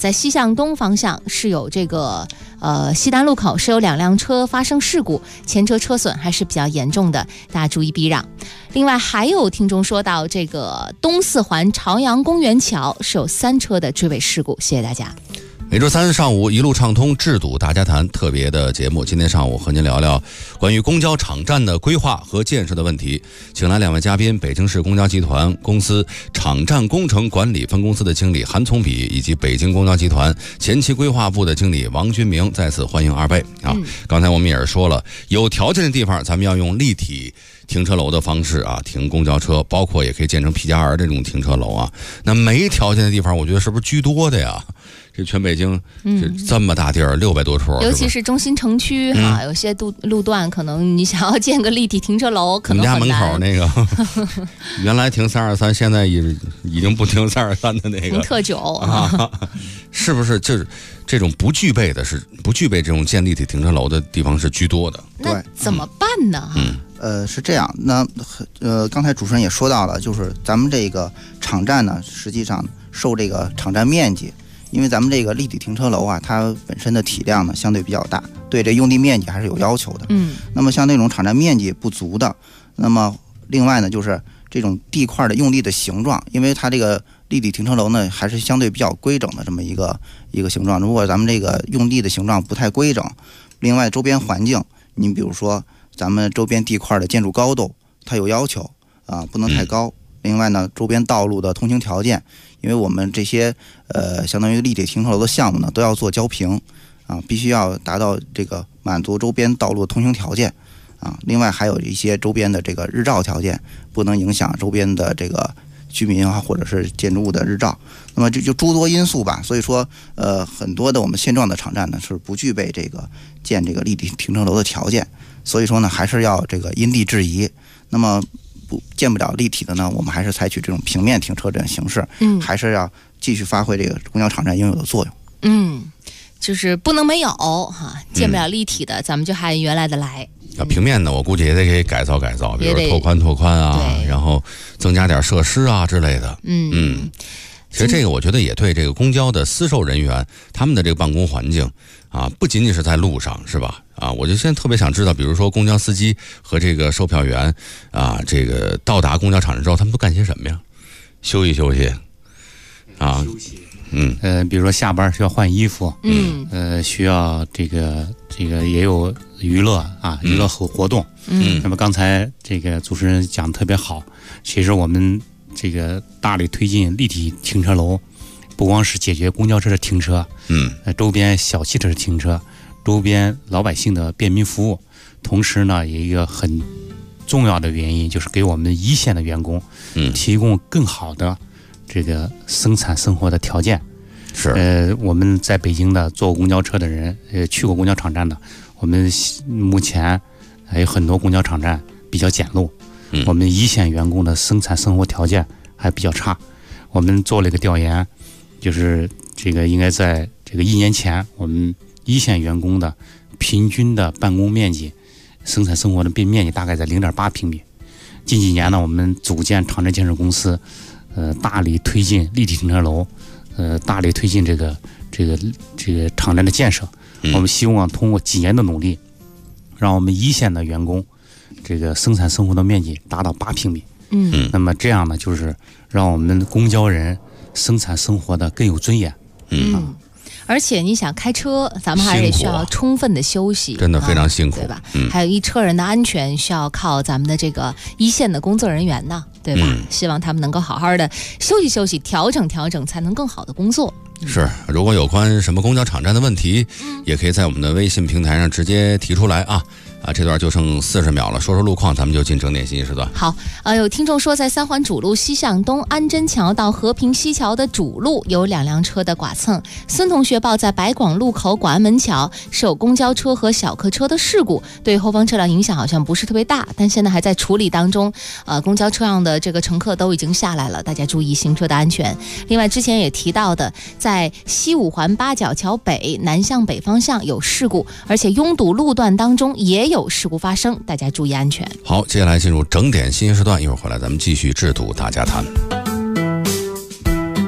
在西向东方向是有这个西单路口是有2辆车发生事故，前车车损还是比较严重的，大家注意避让。另外还有听众说到这个东四环朝阳公园桥是有3车的追尾事故，谢谢大家。 每周三上午一路畅通制堵大家谈特别的节目，今天上午和您聊聊关于公交场站的规划和建设的问题，请来2位嘉宾，北京市公交集团公司场站工程管理分公司的经理韩从比，以及北京公交集团前期规划部的经理王军明，再次欢迎2位啊！刚才我们也是说了，有条件的地方咱们要用立体停车楼的方式啊停公交车，包括也可以建成 P+2 这种停车楼啊。那没条件的地方，我觉得是不是居多的呀？这全北京这么大地儿，600多处， 尤其是中心城区有些路段可能你想要建个立体停车楼，可能很难。我们家门口那个原来停323，现在已经不停323的那个停特久是不是？就是这种不具备这种建立体停车楼的地方是居多的。 那怎么办呢？ 是这样，那刚才主持人也说到了，就是咱们这个场站呢，实际上受这个场站面积。因为咱们这个立体停车楼啊，它本身的体量呢相对比较大，对这用地面积还是有要求的。那么像那种场站面积不足的，那么另外呢就是这种地块的用地的形状，因为它这个立体停车楼呢还是相对比较规整的这么一个形状。如果咱们这个用地的形状不太规整，另外周边环境，你比如说咱们周边地块的建筑高度它有要求啊，不能太高。另外呢，周边道路的通行条件，因为我们这些相当于立体停车楼的项目呢，都要做交平啊，必须要达到这个满足周边道路通行条件啊。另外还有一些周边的这个日照条件，不能影响周边的这个居民啊或者是建筑物的日照。那么这就诸多因素吧，所以说很多的我们现状的场站呢是不具备这个建这个立体停车楼的条件，所以说呢还是要这个因地制宜。那么建不了立体的呢，我们还是采取这种平面停车这种形式，还是要继续发挥这个公交场站应有的作用。 就是不能没有哈，建不了立体的，咱们就还按原来的来。 平面的我估计也得给改造改造，比如说拓宽啊，然后增加点设施啊之类的。其实这个我觉得也对这个公交的私售人员他们的这个办公环境啊，不仅仅是在路上，是吧？啊，我就现在特别想知道，比如说公交司机和这个售票员啊，这个到达公交场站之后，他们都干些什么呀？休息休息啊， 比如说下班需要换衣服，需要这个也有娱乐啊，娱乐活动，那么刚才这个主持人讲得特别好，其实我们这个大力推进立体停车楼，不光是解决公交车的停车，周边小汽车的停车，周边老百姓的便民服务，同时呢，有一个很重要的原因，就是给我们一线的员工，提供更好的这个生产生活的条件。 是， 我们在北京的坐过公交车的人，去过公交场站的，我们目前还有很多公交场站比较简陋。我们一线员工的生产生活条件还比较差，我们做了一个调研，就是这个应该在这个1年前，我们一线员工的平均的办公面积、生产生活的面积大概在0.8平米。近几年呢，我们组建场站建设公司，大力推进立体停车楼，大力推进这个场站的建设。我们希望通过几年的努力，让我们一线的员工这个生产生活的面积达到8平米。那么这样呢，就是让我们公交人生产生活的更有尊严。 而且你想开车，咱们还是需要充分的休息， 真的非常辛苦， 对吧？还有一车人的安全需要靠咱们的这个一线的工作人员呢，对吧？希望他们能够好好的休息休息，调整调整，才能更好的工作。 是，如果有关什么公交场站的问题，也可以在我们的微信平台上直接提出来啊。这段就剩40秒了，说说路况，咱们就进整点信息时段。 好，有听众说，在3环主路西向东安贞桥到和平西桥的主路有2辆车的剐蹭。孙同学报，在白广路口广安门桥是有公交车和小客车的事故，对后方车辆影响好像不是特别大，但现在还在处理当中。公交车上的这个乘客都已经下来了，大家注意行车的安全。另外，之前也提到的，在西5环八角桥北南向北方向有事故，而且拥堵路段当中也有事故发生，大家注意安全。 好，接下来进入整点信息时段，一会儿回来咱们继续制度大家谈。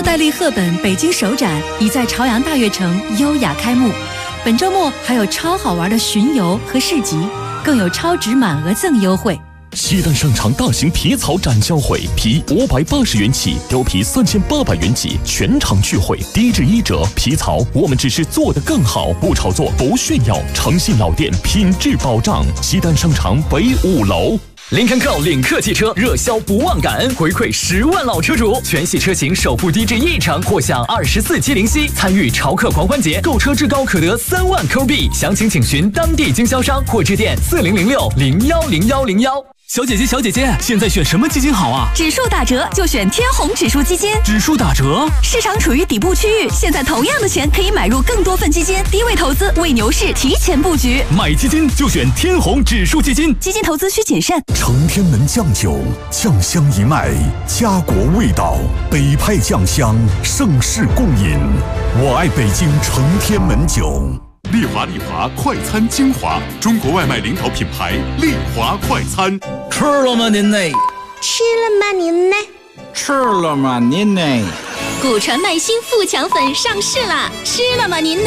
奥黛丽·赫本北京首展已在朝阳大悦城优雅开幕。本周末还有超好玩的巡游和市集，更有超值满额赠优惠。 西单商场大型皮草展销会，皮580元起，貂皮3800元起，全场聚会，低至1折。皮草我们只是做得更好，不炒作，不炫耀，诚信老店，品质保障。西单商场北5楼。 林肯 Go 领克汽车热销不忘感恩，回馈10万老车主，全系车型首付低至1成，或享24期零息。参与潮客狂欢节，购车至高可得3万扣币。详情请询当地经销商或致电4006010101。 小姐姐，现在选什么基金好啊？ 指数打折就选天弘指数基金。 指数打折， 市场处于底部区域，现在同样的钱可以买入更多份基金，低位投资，为牛市提前布局。 买基金就选天弘指数基金， 基金投资需谨慎。 承天门酱酒，酱香一脉，家国味道，北派酱香，盛世共饮。我爱北京承天门酒。 丽华快餐精华，中国外卖领导品牌，丽华快餐。 吃了吗您呢？ 吃了吗您呢？ 吃了吗您呢？ 古传麦新富强粉上市啦！吃了吗您呢？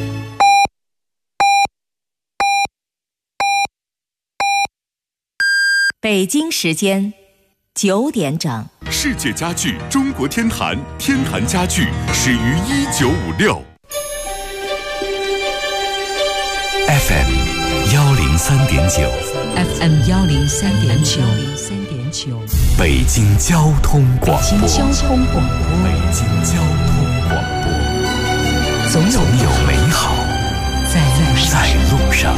北京时间9点整。 世界家具中国天坛，天坛家具始于1956。 FM 103.9 FM 103.9 北京交通广播。 北京交通广播。总有美好在路上。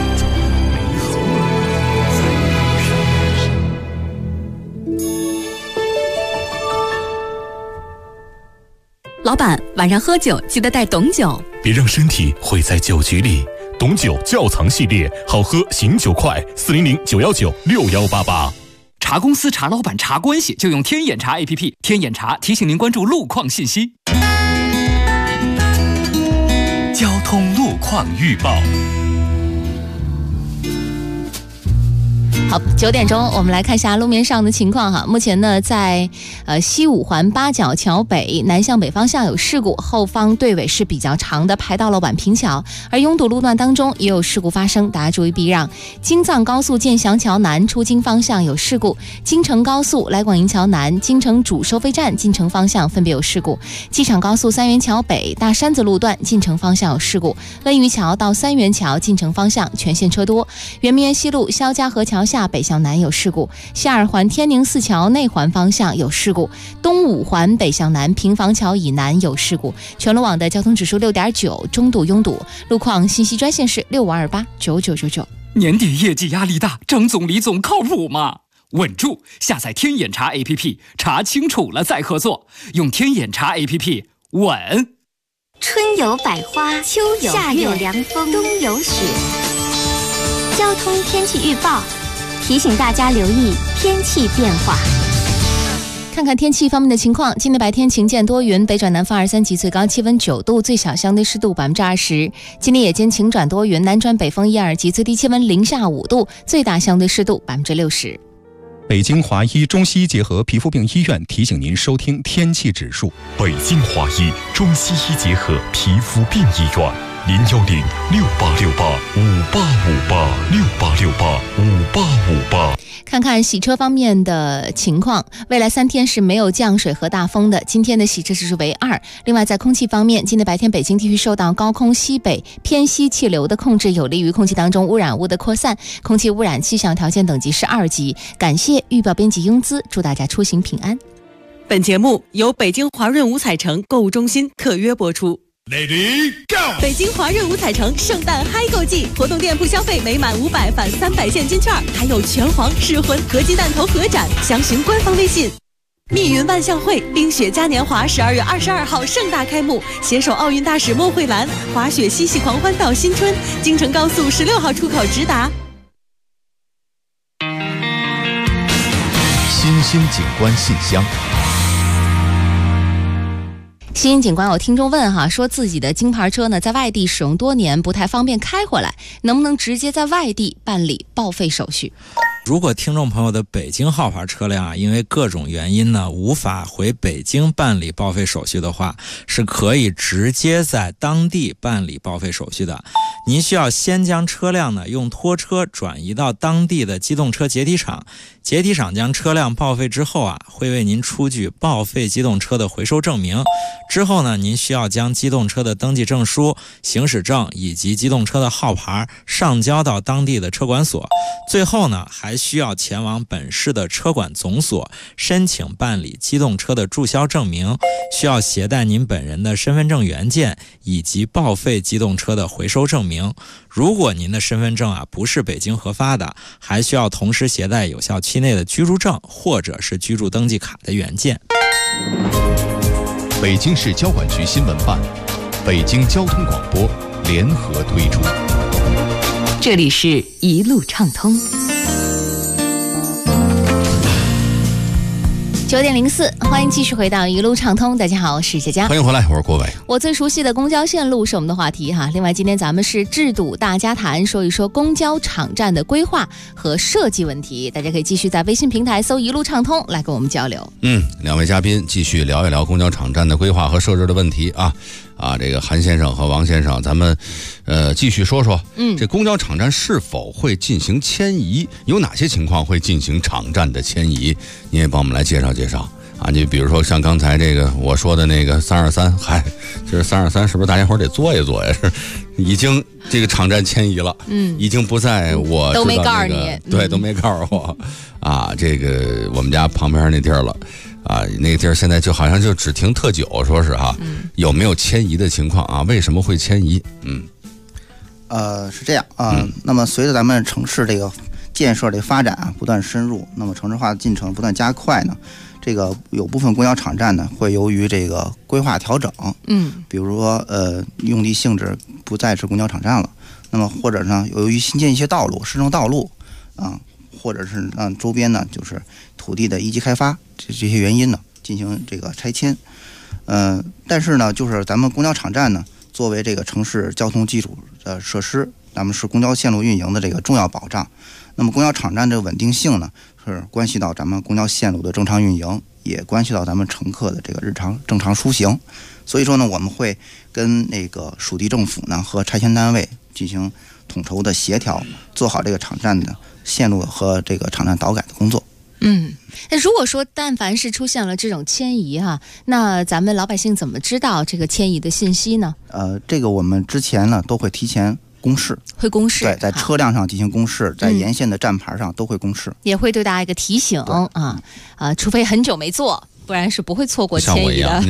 老板，晚上喝酒记得带董酒， 别让身体毁在酒局里。董酒窖藏系列，好喝醒酒快，400-919-6188。 查公司、查老板、查关系，就用天眼查 APP。天眼查提醒您关注路况信息。 交通路况预报。 好，9点钟，我们来看一下路面上的情况哈。目前呢，在西五环八角桥北南向北方向有事故，后方队尾是比较长的，排到了宛平桥，而拥堵路段当中也有事故发生，大家注意避让。京藏高速建祥桥南出京方向有事故，京承高速来广营桥南、京承主收费站进城方向分别有事故，机场高速三元桥北大山子路段进城方向有事故，温榆桥到三元桥进城方向全线车多，圆明园西路肖家河桥下北向南有事故，西二环天宁寺桥内环方向有事故，东五环北向南平房桥以南有事故，全路网的交通指数6.9，中度拥堵。路况信息专线是65289999。 年底业绩压力大，张总李总靠谱吗？稳住！下载天眼查 APP， 查清楚了再合作，用天眼查 APP 稳。 春有百花，秋有夏有凉风，冬有雪。交通天气预报提醒大家留意天气变化。 看看天气方面的情况，今天白天晴间多云，北转南风2-3级，最高气温9度，最小相对湿度20%。今天夜间晴转多云，南转北风1-2级，最低气温零下5度，最大相对湿度60%。 北京华医中西医结合皮肤病医院提醒您收听天气指数。 北京华医中西医结合皮肤病医院，010-6868-5858，6868-5858。 看看洗车方面的情况，未来3天是没有降水和大风的，今天的洗车指数为2。另外在空气方面，今天白天北京地区受到高空西北偏西气流的控制，有利于空气当中污染物的扩散，空气污染气象条件等级是2级。感谢预报编辑雍姿，祝大家出行平安。 本节目由北京华润五彩城购物中心特约播出。 Lady Go！ 北京华润五彩城圣诞嗨购季，活动店铺消费每满500返300现金券，还有拳皇、噬魂、合金弹头合展，详询官方微信。密云万象汇冰雪嘉年华12月22号盛大开幕，携手奥运大使莫慧兰，滑雪嬉戏狂欢到新春，京承高速16号出口直达。 新兴景观信箱。 新兴景观有听众问哈，说自己的京牌车呢在外地使用多年，不太方便开回来，能不能直接在外地办理报废手续？ 如果听众朋友的北京号牌车辆因为各种原因呢无法回北京办理报废手续的话，是可以直接在当地办理报废手续的。您需要先将车辆呢用拖车转移到当地的机动车解体厂，解体厂将车辆报废之后会为您出具报废机动车的回收证明。之后呢，您需要将机动车的登记证书、行驶证以及机动车的号牌上交到当地的车管所。最后呢，还需要前往本市的车管总所申请办理机动车的注销证明，需要携带您本人的身份证原件以及报废机动车的回收证明。如果您的身份证不是北京核发的，还需要同时携带有效期内的居住证或者是居住登记卡的原件。 北京市交管局新闻办、北京交通广播联合推出。 这里是一路畅通。 9点04，欢迎继续回到一路畅通。大家好，我是佳佳， 欢迎回来，我是郭伟。 我最熟悉的公交线路是我们的话题哈。另外，今天咱们是制度大家谈，说一说公交场站的规划和设计问题。大家可以继续在微信平台搜“一路畅通”来跟我们交流。 两位嘉宾继续聊一聊公交场站的规划和设置的问题啊。这个韩先生和王先生，咱们继续说说，这公交场站是否会进行迁移？有哪些情况会进行场站的迁移？您也帮我们来介绍介绍啊！你比如说像刚才这个我说的那个323，这323是不是大家伙得做一做呀？是已经这个场站迁移了，已经不在我都没告诉你， 对，都没告诉我啊，这个我们家旁边那地儿了。那个地儿现在就好像就只停特9，说是有没有迁移的情况啊？为什么会迁移？ 是这样那么随着咱们城市这个建设的发展不断深入，那么城市化的进程不断加快呢，这个有部分公交场站呢会由于这个规划调整，比如说用地性质不再是公交场站了，那么或者呢由于新建一些道路、市政道路或者是让周边呢就是土地的一级开发这些原因呢进行这个拆迁。但是呢就是咱们公交场站呢作为这个城市交通基础的设施，咱们是公交线路运营的这个重要保障。那么公交场站这个稳定性呢是关系到咱们公交线路的正常运营，也关系到咱们乘客的这个日常正常出行。所以说呢我们会跟那个属地政府呢和拆迁单位进行统筹的协调，做好这个场站的线路和这个场站导改的工作。 那如果说但凡是出现了这种迁移那咱们老百姓怎么知道这个迁移的信息呢？ 这个我们之前呢都会提前公示，对，在车辆上进行公示，在沿线的站牌上都会公示， 也会对大家一个提醒除非很久没做，不然是不会错过迁移的。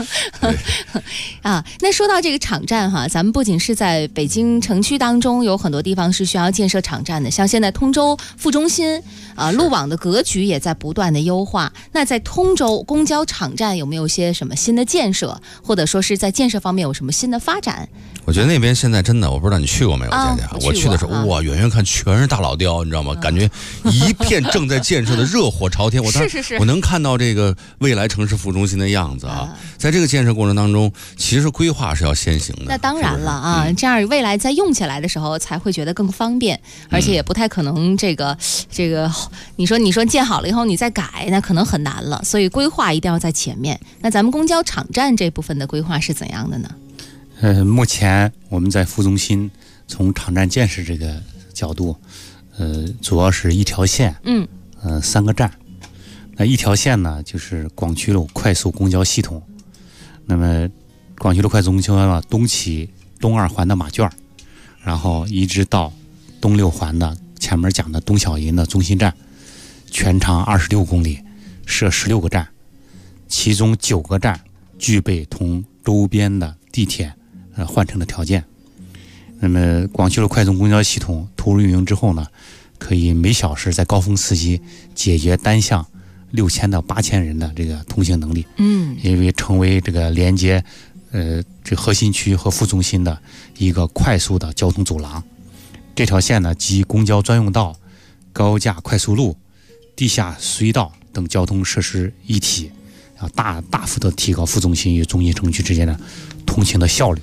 那说到这个场站咱们不仅是在北京城区当中有很多地方是需要建设场站的，像现在通州副中心路网的格局也在不断的优化。那在通州公交场站有没有些什么新的建设，或者说是在建设方面有什么新的发展？ 我觉得那边现在真的，我不知道你去过没有，佳佳。我去的时候，哇，远远看全是大老雕，你知道吗？感觉一片正在建设的热火朝天。我能看到这个未来城市副中心的样子在这个建设过程当中，其实规划是要先行的。 那当然了这样未来在用起来的时候才会觉得更方便，而且也不太可能这个你说建好了以后你再改，那可能很难了。所以规划一定要在前面。那咱们公交场站这部分的规划是怎样的呢？ 目前我们在副中心从场站建设这个角度，主要是一条线，3个站。那一条线呢，就是广渠路快速公交系统。那么广渠路快速公交呢，东起东2环的马圈，然后一直到东6环的前面讲的东小银的中心站，全长26公里，设16个站，其中9个站具备同周边的地铁换乘的条件。那么广渠路快速公交系统投入运营之后呢，可以每小时在高峰时期解决单向6000到8000人的这个通行能力。因为成为这个连接这核心区和副中心的一个快速的交通走廊。这条线呢集公交专用道、高架快速路、地下隧道等交通设施一体，大幅的提高副中心与中心城区之间的通行的效率。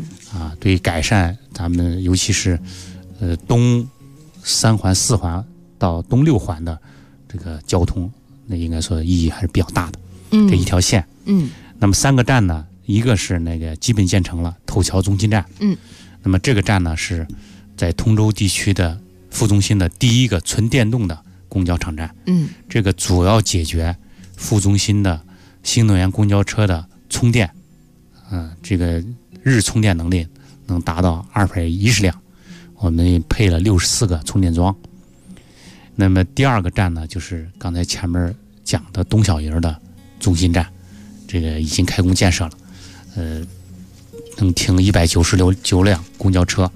对于改善咱们尤其是东3环4环到东6环的这个交通，那应该说意义还是比较大的。这一条线。那么3个站呢，一个是那个基本建成了头桥中心站。那么这个站呢是在通州地区的副中心的第一个纯电动的公交场站。这个主要解决副中心的新能源公交车的充电，这个日充电能力能达到210辆，我们配了64个充电桩。那么第2个站呢，就是刚才前面讲的东小营的中心站，这个已经开工建设了，能停199辆公交车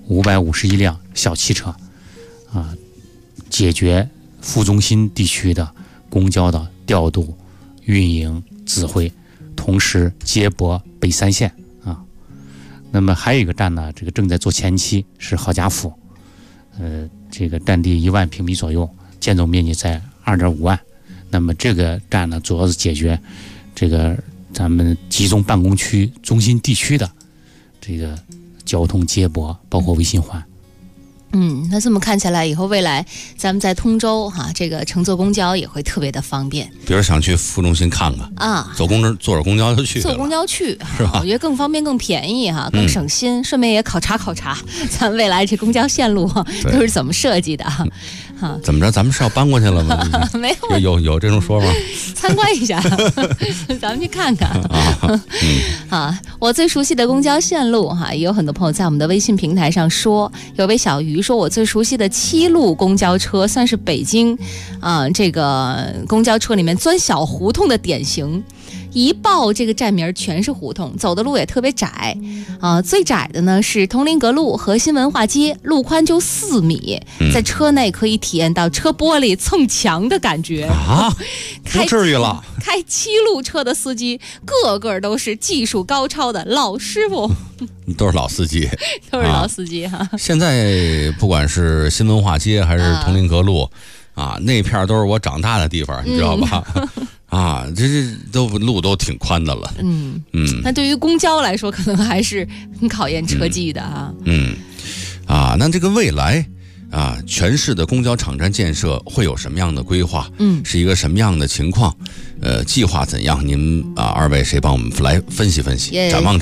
，551辆小汽车，解决副中心地区的公交的调度、运营、指挥，同时接驳北3线啊。那么还有一个站呢，这个正在做前期，是郝家府，这个占地1万平米左右，建筑面积在2.5万。那么这个站呢，主要是解决这个咱们集中办公区中心地区的这个交通接驳，包括微信环。 那这么看起来，以后未来咱们在通州这个乘坐公交也会特别的方便。 比如想去副中心看看坐着公交就去， 坐公交去是吧？ 我觉得更方便、更便宜更省心。顺便也考察咱们未来这公交线路都是怎么设计的怎么着？咱们是要搬过去了吗？ 没有， 有这种说法？ 参观一下，咱们去看看我最熟悉的公交线路也有很多朋友在我们的微信平台上说，有位小鱼说，我最熟悉的7路公交车算是北京这个公交车里面钻小胡同的典型。一报这个站名全是胡同，走的路也特别窄最窄的呢是通灵阁路和新文化街，路宽就4米，在车内可以体验到车玻璃蹭墙的感觉不至于了。 开7路车的司机个个都是技术高超的老师傅都是老司机都是老司机现在不管是新文化街还是通灵阁路那片都是我长大的地方，你知道吧这路都挺宽的了。 那对于公交来说，可能还是很考验车技的那这个未来全市的公交场站建设会有什么样的规划？是一个什么样的情况？计划怎样？您2位谁帮我们来分析分析，展望。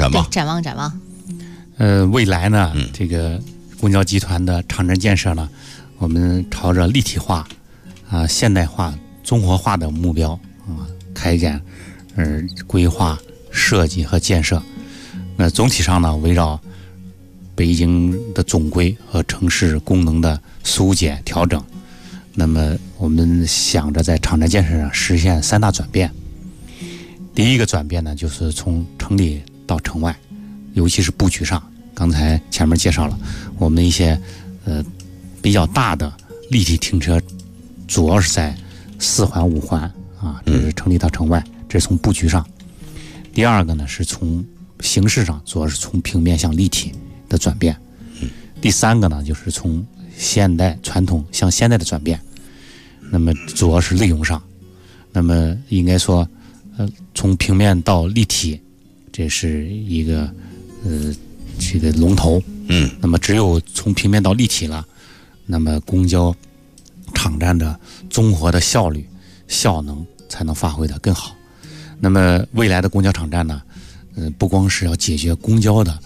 未来呢，这个公交集团的场站建设呢，我们朝着立体化、现代化、综合化的目标开展规划、设计和建设。那总体上呢，围绕北京的总规和城市功能的疏解调整。那么我们想着在场站建设上实现3大转变。第一个转变呢，就是从城里到城外，尤其是布局上。刚才前面介绍了，我们一些比较大的立体停车，主要是在4环、5环这是城里到城外，这是从布局上。第二个呢，是从形式上，主要是从平面向立体的转变。第3个呢，就是从现代传统向现代的转变。那么主要是内容上，那么应该说从平面到立体，这是一个这个龙头。那么只有从平面到立体了，那么公交场站的综合的效率、效能才能发挥得更好。那么未来的公交场站呢，不光是要解决公交的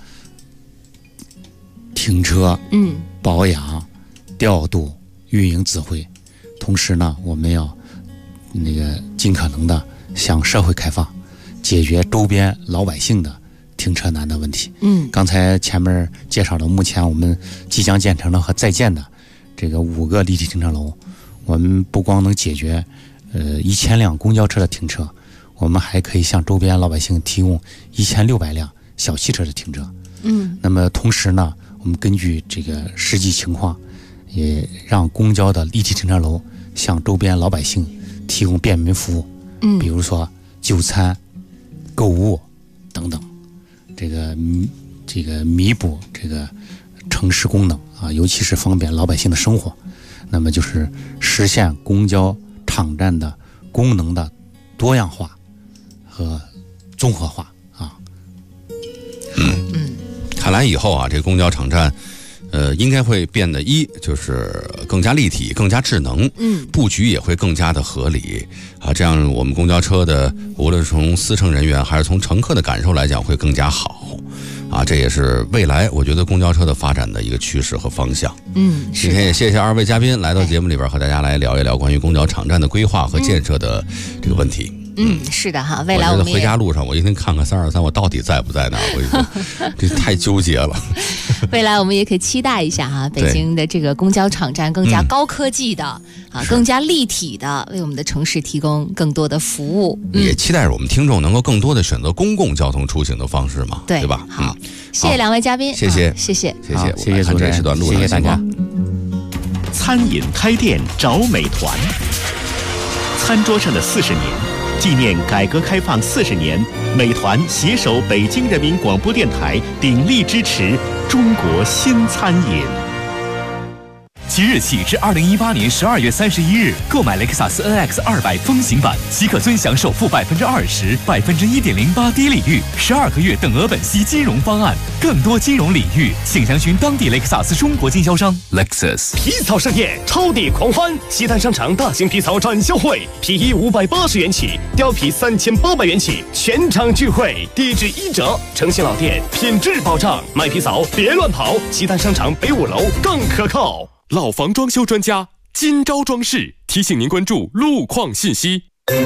停车、保养、调度、运营、指挥，同时呢，我们要尽可能的向社会开放，解决周边老百姓的停车难的问题。刚才前面介绍了，目前我们即将建成的和在建的这个5个立体停车楼，我们不光能解决1000辆公交车的停车，我们还可以向周边老百姓提供1600辆小汽车的停车。那么同时呢，我们根据这个实际情况，也让公交的立体停车楼向周边老百姓提供便民服务。比如说就餐、购物等等，这个弥补这个城市功能尤其是方便老百姓的生活。那么就是实现公交场站的功能的多样化和综合化看来以后这公交场站应该会变得就是更加立体、更加智能，布局也会更加的合理啊。这样我们公交车的无论是从司乘人员还是从乘客的感受来讲会更加好啊。这也是未来我觉得公交车的发展的一个趋势和方向。今天也谢谢2位嘉宾来到节目里边和大家来聊一聊关于公交场站的规划和建设的这个问题。 是的哈，未来我们回家路上我一定看看323我到底在不在那儿，我这太纠结了。 未来我们也可以期待一下哈，北京的这个公交场站更加高科技的更加立体的，为我们的城市提供更多的服务。 也期待着我们听众能够更多的选择公共交通出行的方式嘛，对吧？ 好，谢谢2位嘉宾， 谢谢， 谢谢， 谢谢，谢谢主持人，谢谢大家。 餐饮开店找美团，餐桌上的40年。纪念改革开放40年，美团携手北京人民广播电台鼎力支持中国新餐饮。 即日起至2018年12月31日，购买雷克萨斯 NX 200风行版，即可尊享首付20%、1.08%低利率、12个月等额本息金融方案。更多金融礼遇，请详询当地雷克萨斯中国经销商。Lexus 皮草盛宴，超抵狂欢！西单商场大型皮草展销会，皮衣580元起，貂皮3800元起，全场聚会，低至1折，诚信老店，品质保障。买皮草别乱跑，西单商场北5楼更可靠。 老房装修专家金招装饰提醒您关注路况信息。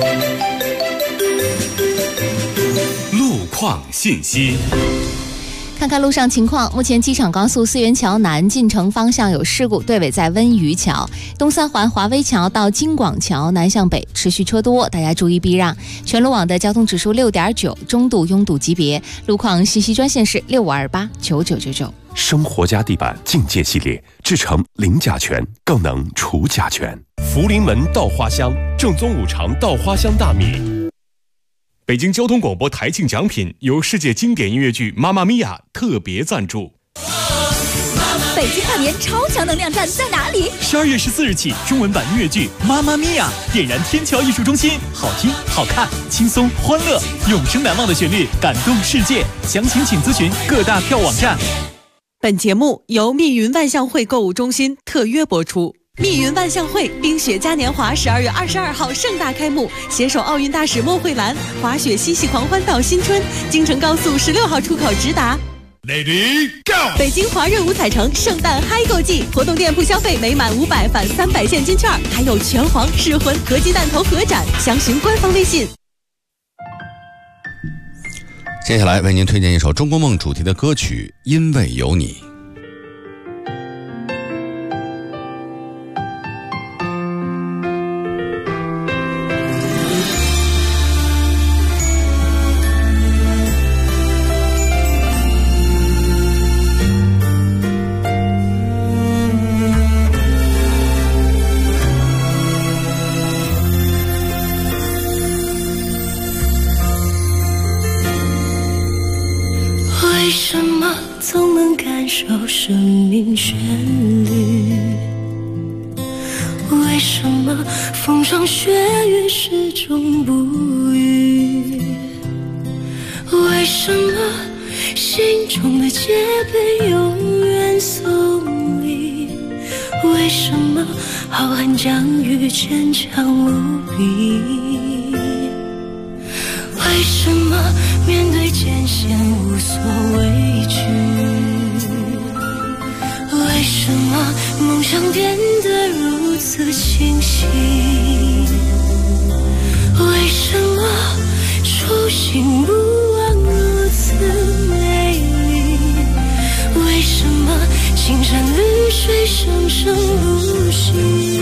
路况信息。 看看路上情况，目前机场高速四元桥南进城方向有事故，队尾在温榆桥；东三环华威桥到京广桥南向北持续车多，大家注意避让。全路网的交通指数6.9，中度拥堵级别。路况信息专线是65289999。 生活家地板境界系列，制成零甲醛，更能除甲醛。 福临门稻花香，正宗五常稻花香大米。 北京交通广播台庆奖品由世界经典音乐剧《妈妈咪呀》特别赞助。 北京跨年超强能量站在哪里 ？12月14日起，中文版音乐剧《妈妈咪呀》点燃天桥艺术中心，好听、好看、轻松、欢乐，永生难忘的旋律，感动世界。详情请咨询各大票网站。 本节目由密云万象汇购物中心特约播出。密云万象汇冰雪嘉年华12月22号盛大开幕，携手奥运大使莫慧兰，滑雪嬉戏狂欢到新春，京承高速16号出口直达。 Lady Go！ 北京华润五彩城圣诞嗨购季，活动店铺消费每满500返300现金券，还有拳皇、噬魂、合鸡蛋头合展，详询官方微信。 接下来为您推荐一首中国梦主题的歌曲《因为有你》。 为什么总能感受生命旋律？为什么风霜雪雨始终不渝？为什么心中的戒备永远送离？为什么浩瀚疆域坚强无比？为什么面对艰险无所畏惧？为什么梦想变得如此清晰？为什么初心不忘如此美丽？为什么青山绿水声声不息？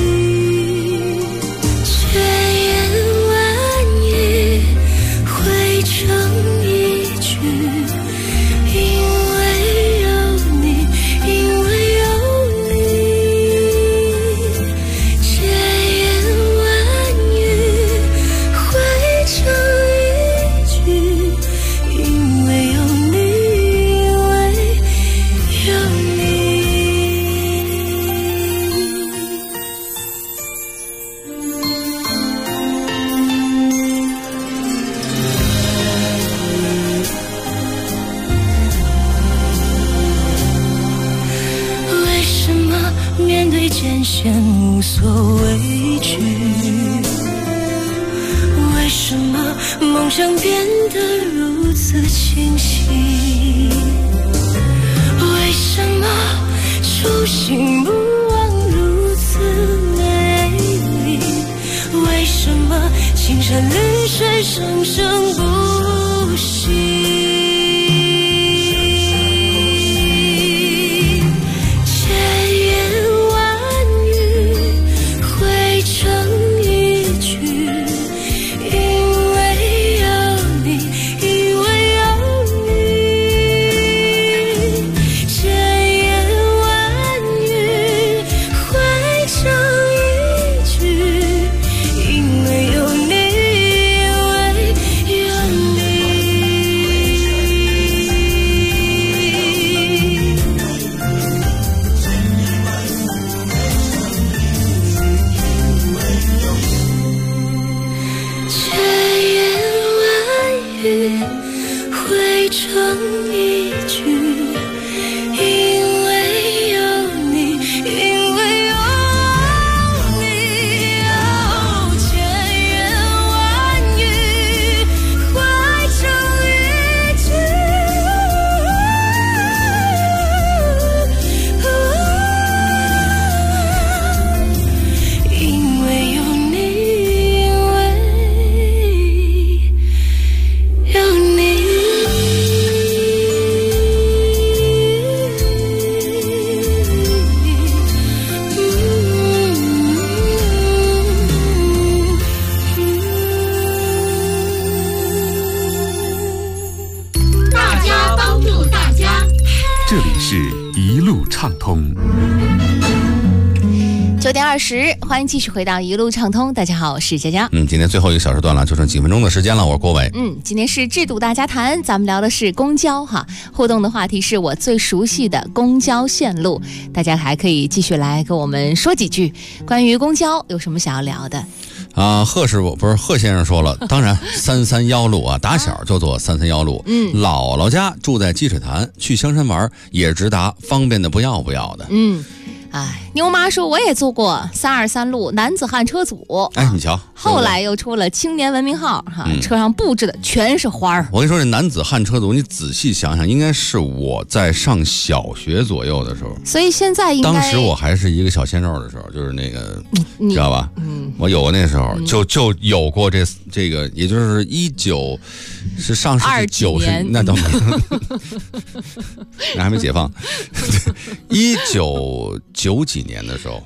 现无所畏惧。为什么梦想变得如此清晰？为什么初心不忘如此美丽？为什么青山绿水生生不息？ 这里是一路畅通。 9点20，欢迎继续回到一路畅通。大家好，我是佳佳。 今天最后一个小时段了，就剩几分钟的时间了。我是郭伟。 今天是制度大家谈，咱们聊的是公交哈。互动的话题是我最熟悉的公交线路，大家还可以继续来跟我们说几句关于公交，有什么想要聊的？ 贺师傅不是贺先生说了，当然331路啊，打小就坐331路。姥姥家住在积水潭，去香山玩也直达，方便的不要的。 妞妈说我也坐过323路男子汉车组。 你瞧， 后来又出了青年文明号哈，车上布置的全是花儿。 我跟你说，这男子汉车组，你仔细想想，应该是我在上小学左右的时候。 所以现在应该， 当时我还是一个小鲜肉的时候，就是那个，知道吧？我有过那时候，就有过这个，也就是是上世纪90，那倒没有，那还没解放。1990几年的时候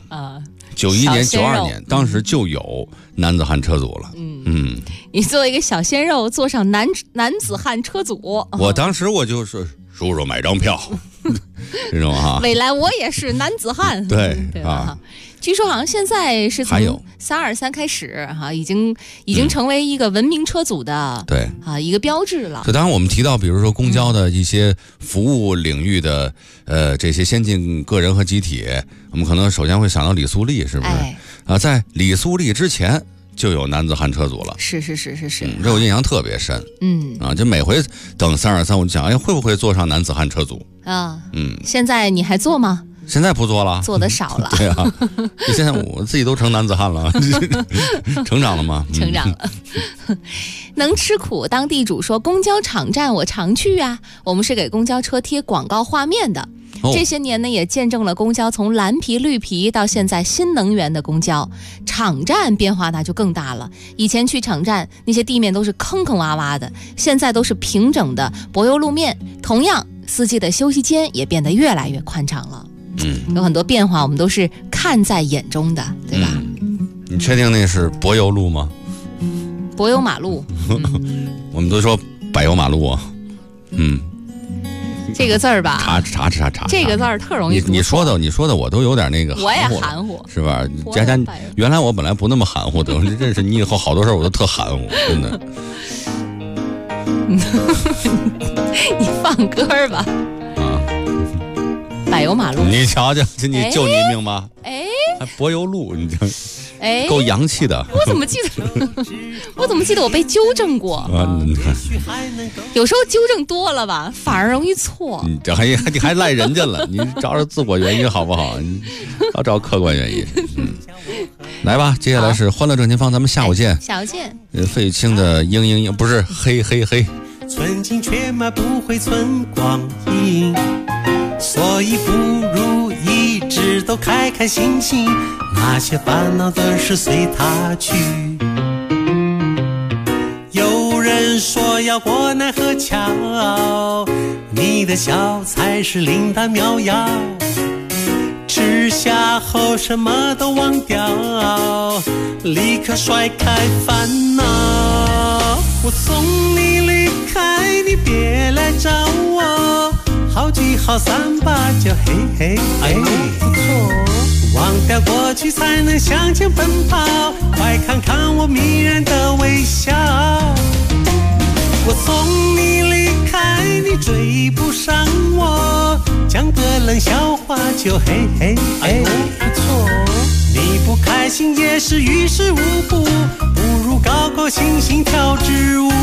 ，91年、92年，当时就有男子汉车组了。 你作为一个小鲜肉，坐上男子汉车组， 我当时我就是叔叔买张票，这种哈。 未来我也是男子汉， 对吧？据说好像现在是从323开始哈，已经成为一个文明车组的一个标志了。 当然我们提到比如说公交的一些服务领域的这些先进个人和集体，我们可能首先会想到李苏丽，是不是？在李苏丽之前就有男子汉车组了。是，这我印象特别深。就每回等323我就想，会不会坐上男子汉车组啊？ 现在你还坐吗？ 现在不做了， 做的少了。 对啊，现在我自己都成男子汉了，成长了吗？ 成长了。能吃苦当地主说，公交场站我常去啊，我们是给公交车贴广告画面的。这些年呢，也见证了公交从蓝皮、绿皮到现在新能源的公交。场站变化那就更大了，以前去场站那些地面都是坑坑洼洼的，现在都是平整的柏油路面。同样，司机的休息间也变得越来越宽敞了。有很多变化，我们都是看在眼中的，对吧？ 你确定那是柏油路吗？ 柏油马路。 我们都说柏油马路啊。 这个字儿吧， 查， 这个字儿特容易读。 你说的我都有点那个含糊， 我也含糊， 是吧？佳佳，原来我本来不那么含糊的，认识你以后好多事儿我都特含糊，真的。 你放歌吧。柏油马路， 你瞧瞧，你救你一命吧。 还柏油路，你这。 哎， 够洋气的。 我怎么记得我被纠正过？有时候纠正多了吧，反而容易错。 你这还赖人家了？你找自我原因好不好？你要找客观原因。来吧，接下来是欢乐正前方，咱们下午见。 下午见。 费玉清的嘤不是嘿嘿嘿。 寸金却买不回寸光阴，所以不如一直都开开心心，那些烦恼的事随他去。有人说要过奈何桥，你的笑才是灵丹妙药，吃下后什么都忘掉，立刻甩开烦恼。我送你离开，你别来找我，好聚好散吧，就嘿嘿嘿，不错。忘掉过去才能向前奔跑，快看看我迷人的微笑。我送你离开，你追不上我，讲个冷笑话就嘿嘿嘿，不错。你不开心也是于事无补，不如高高兴兴跳支舞。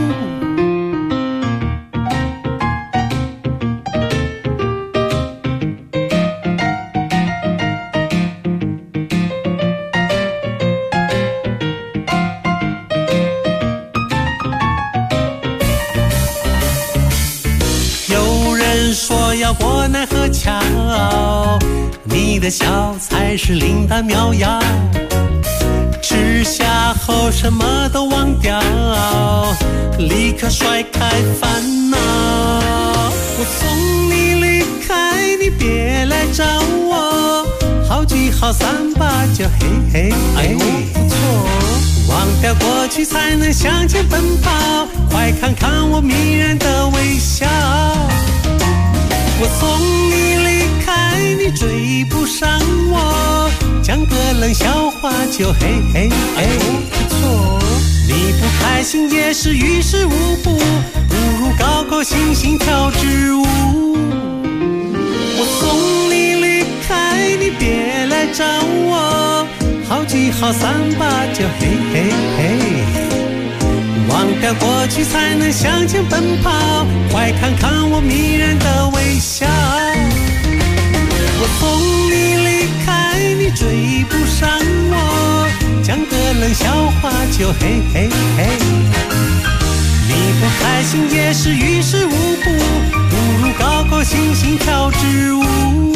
有人说要过奈何桥，你的笑才是灵丹妙药，吃下后什么都忘掉，立刻甩开烦恼。我送你离开，你别来找我，好聚好散吧，就嘿嘿嘿，不错。忘掉过去才能向前奔跑，快看看我迷人的微笑。我送你离开，你追不上我，讲个冷笑话就嘿嘿嘿，不错。你不开心也是于事无补，不如高高兴兴跳支舞。我送你离开，你别来找我，好聚好散吧，就嘿嘿嘿。忘掉过去才能向前奔跑，快看看我迷人的微笑。我送你离开，你追不上我，讲个冷笑话就嘿嘿嘿。你不开心也是于事无补，不如高高兴兴跳支舞。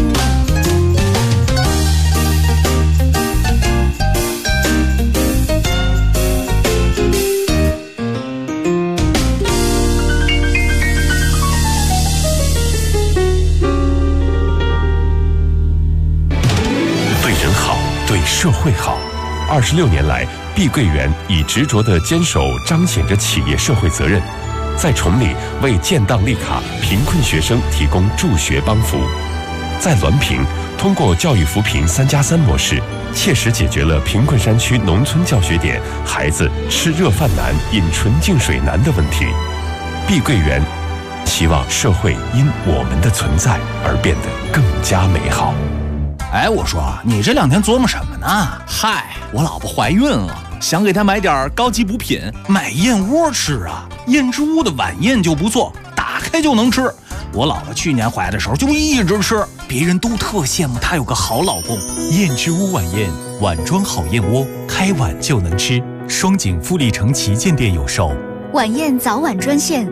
社会好，26年来，碧桂园以执着的坚守彰显着企业社会责任，在崇礼为建档立卡贫困学生提供助学帮扶，在滦平通过教育扶贫3+3模式，切实解决了贫困山区农村教学点孩子吃热饭难、饮纯净水难的问题。碧桂园希望社会因我们的存在而变得更加美好。 哎，我说你这2天琢磨什么呢？嗨，我老婆怀孕了，想给她买点高级补品，买燕窝吃啊。燕之屋的晚宴就不错，打开就能吃。我老婆去年怀的时候就一直吃，别人都特羡慕她有个好老公。 燕之屋晚宴，碗装好燕窝，开碗就能吃。双井富力城旗舰店有售。 晚宴早晚专线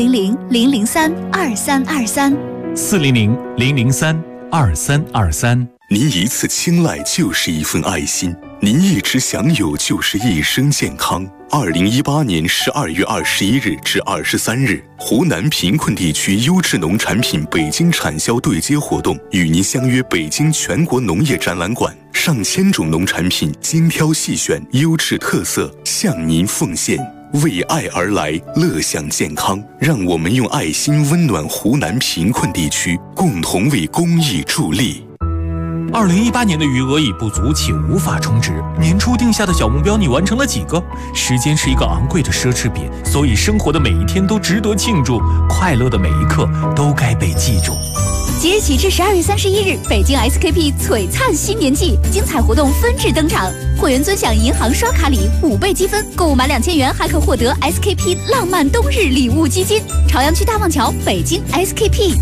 400-003-2323 400-003-2323。 您一次青睐就是一份爱心，您一直享有就是一生健康。2018年12月21日至23日，湖南贫困地区优质农产品北京产销对接活动与您相约北京全国农业展览馆，上千种农产品精挑细选，优质特色向您奉献。为爱而来，乐享健康，让我们用爱心温暖湖南贫困地区，共同为公益助力。 2018年的余额已不足，且无法充值。年初定下的小目标，你完成了几个？时间是一个昂贵的奢侈品，所以生活的每一天都值得庆祝，快乐的每一刻都该被记住。 即日起至12月31日，北京 SKP 璀璨新年季精彩活动纷至登场，会员尊享银行刷卡礼5倍积分，购物满2000元还可获得 SKP 浪漫冬日礼物基金。朝阳区大望桥，北京 SKP。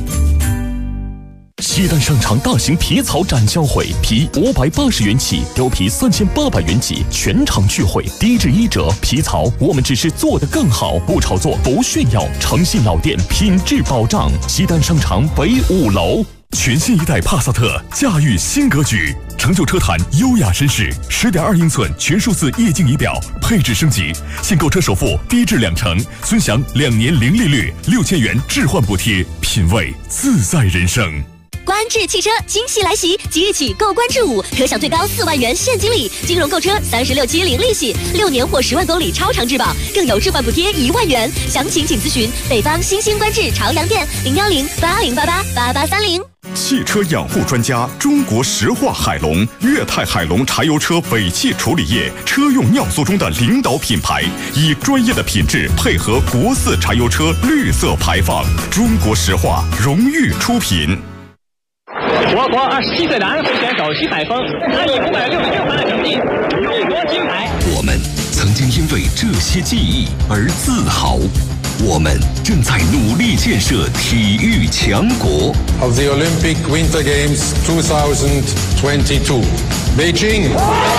西单商场大型皮草展销会，皮580元起，貂皮3800元起，全场聚会，低至1折。皮草我们只是做得更好，不炒作，不炫耀，诚信老店，品质保障。西单商场北5楼。全新一代帕萨特驾驭新格局，成就车坛优雅绅士。10.2英寸全数字液晶仪表，配置升级，现购车首付低至20%，尊享2年零利率，6000元置换补贴，品味自在人生。 观致汽车惊喜来袭，即日起购观致5，可享最高4万元现金礼，金融购车36期零利息，6年或10万公里超长质保，更有置换补贴1万元。详情请咨询北方新兴观致朝阳店010-8088-8830。 汽车养护专家中国石化海龙，粤泰海龙柴油车尾气处理液车用尿素中的领导品牌，以专业的品质配合国4柴油车绿色排放，中国石化荣誉出品。 我国27岁男会选手徐海峰，他以566分的成绩勇夺金牌。 我们曾经因为这些记忆而自豪，我们正在努力建设体育强国。 Of the Olympic Winter Games 2022, Beijing。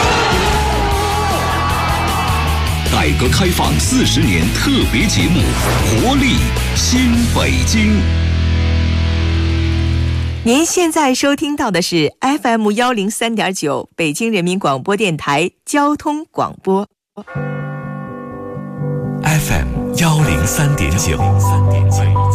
改革开放40年特别节目，活力新北京。 您现在收听到的是 FM 103.9北京人民广播电台交通广播。 FM 103.9。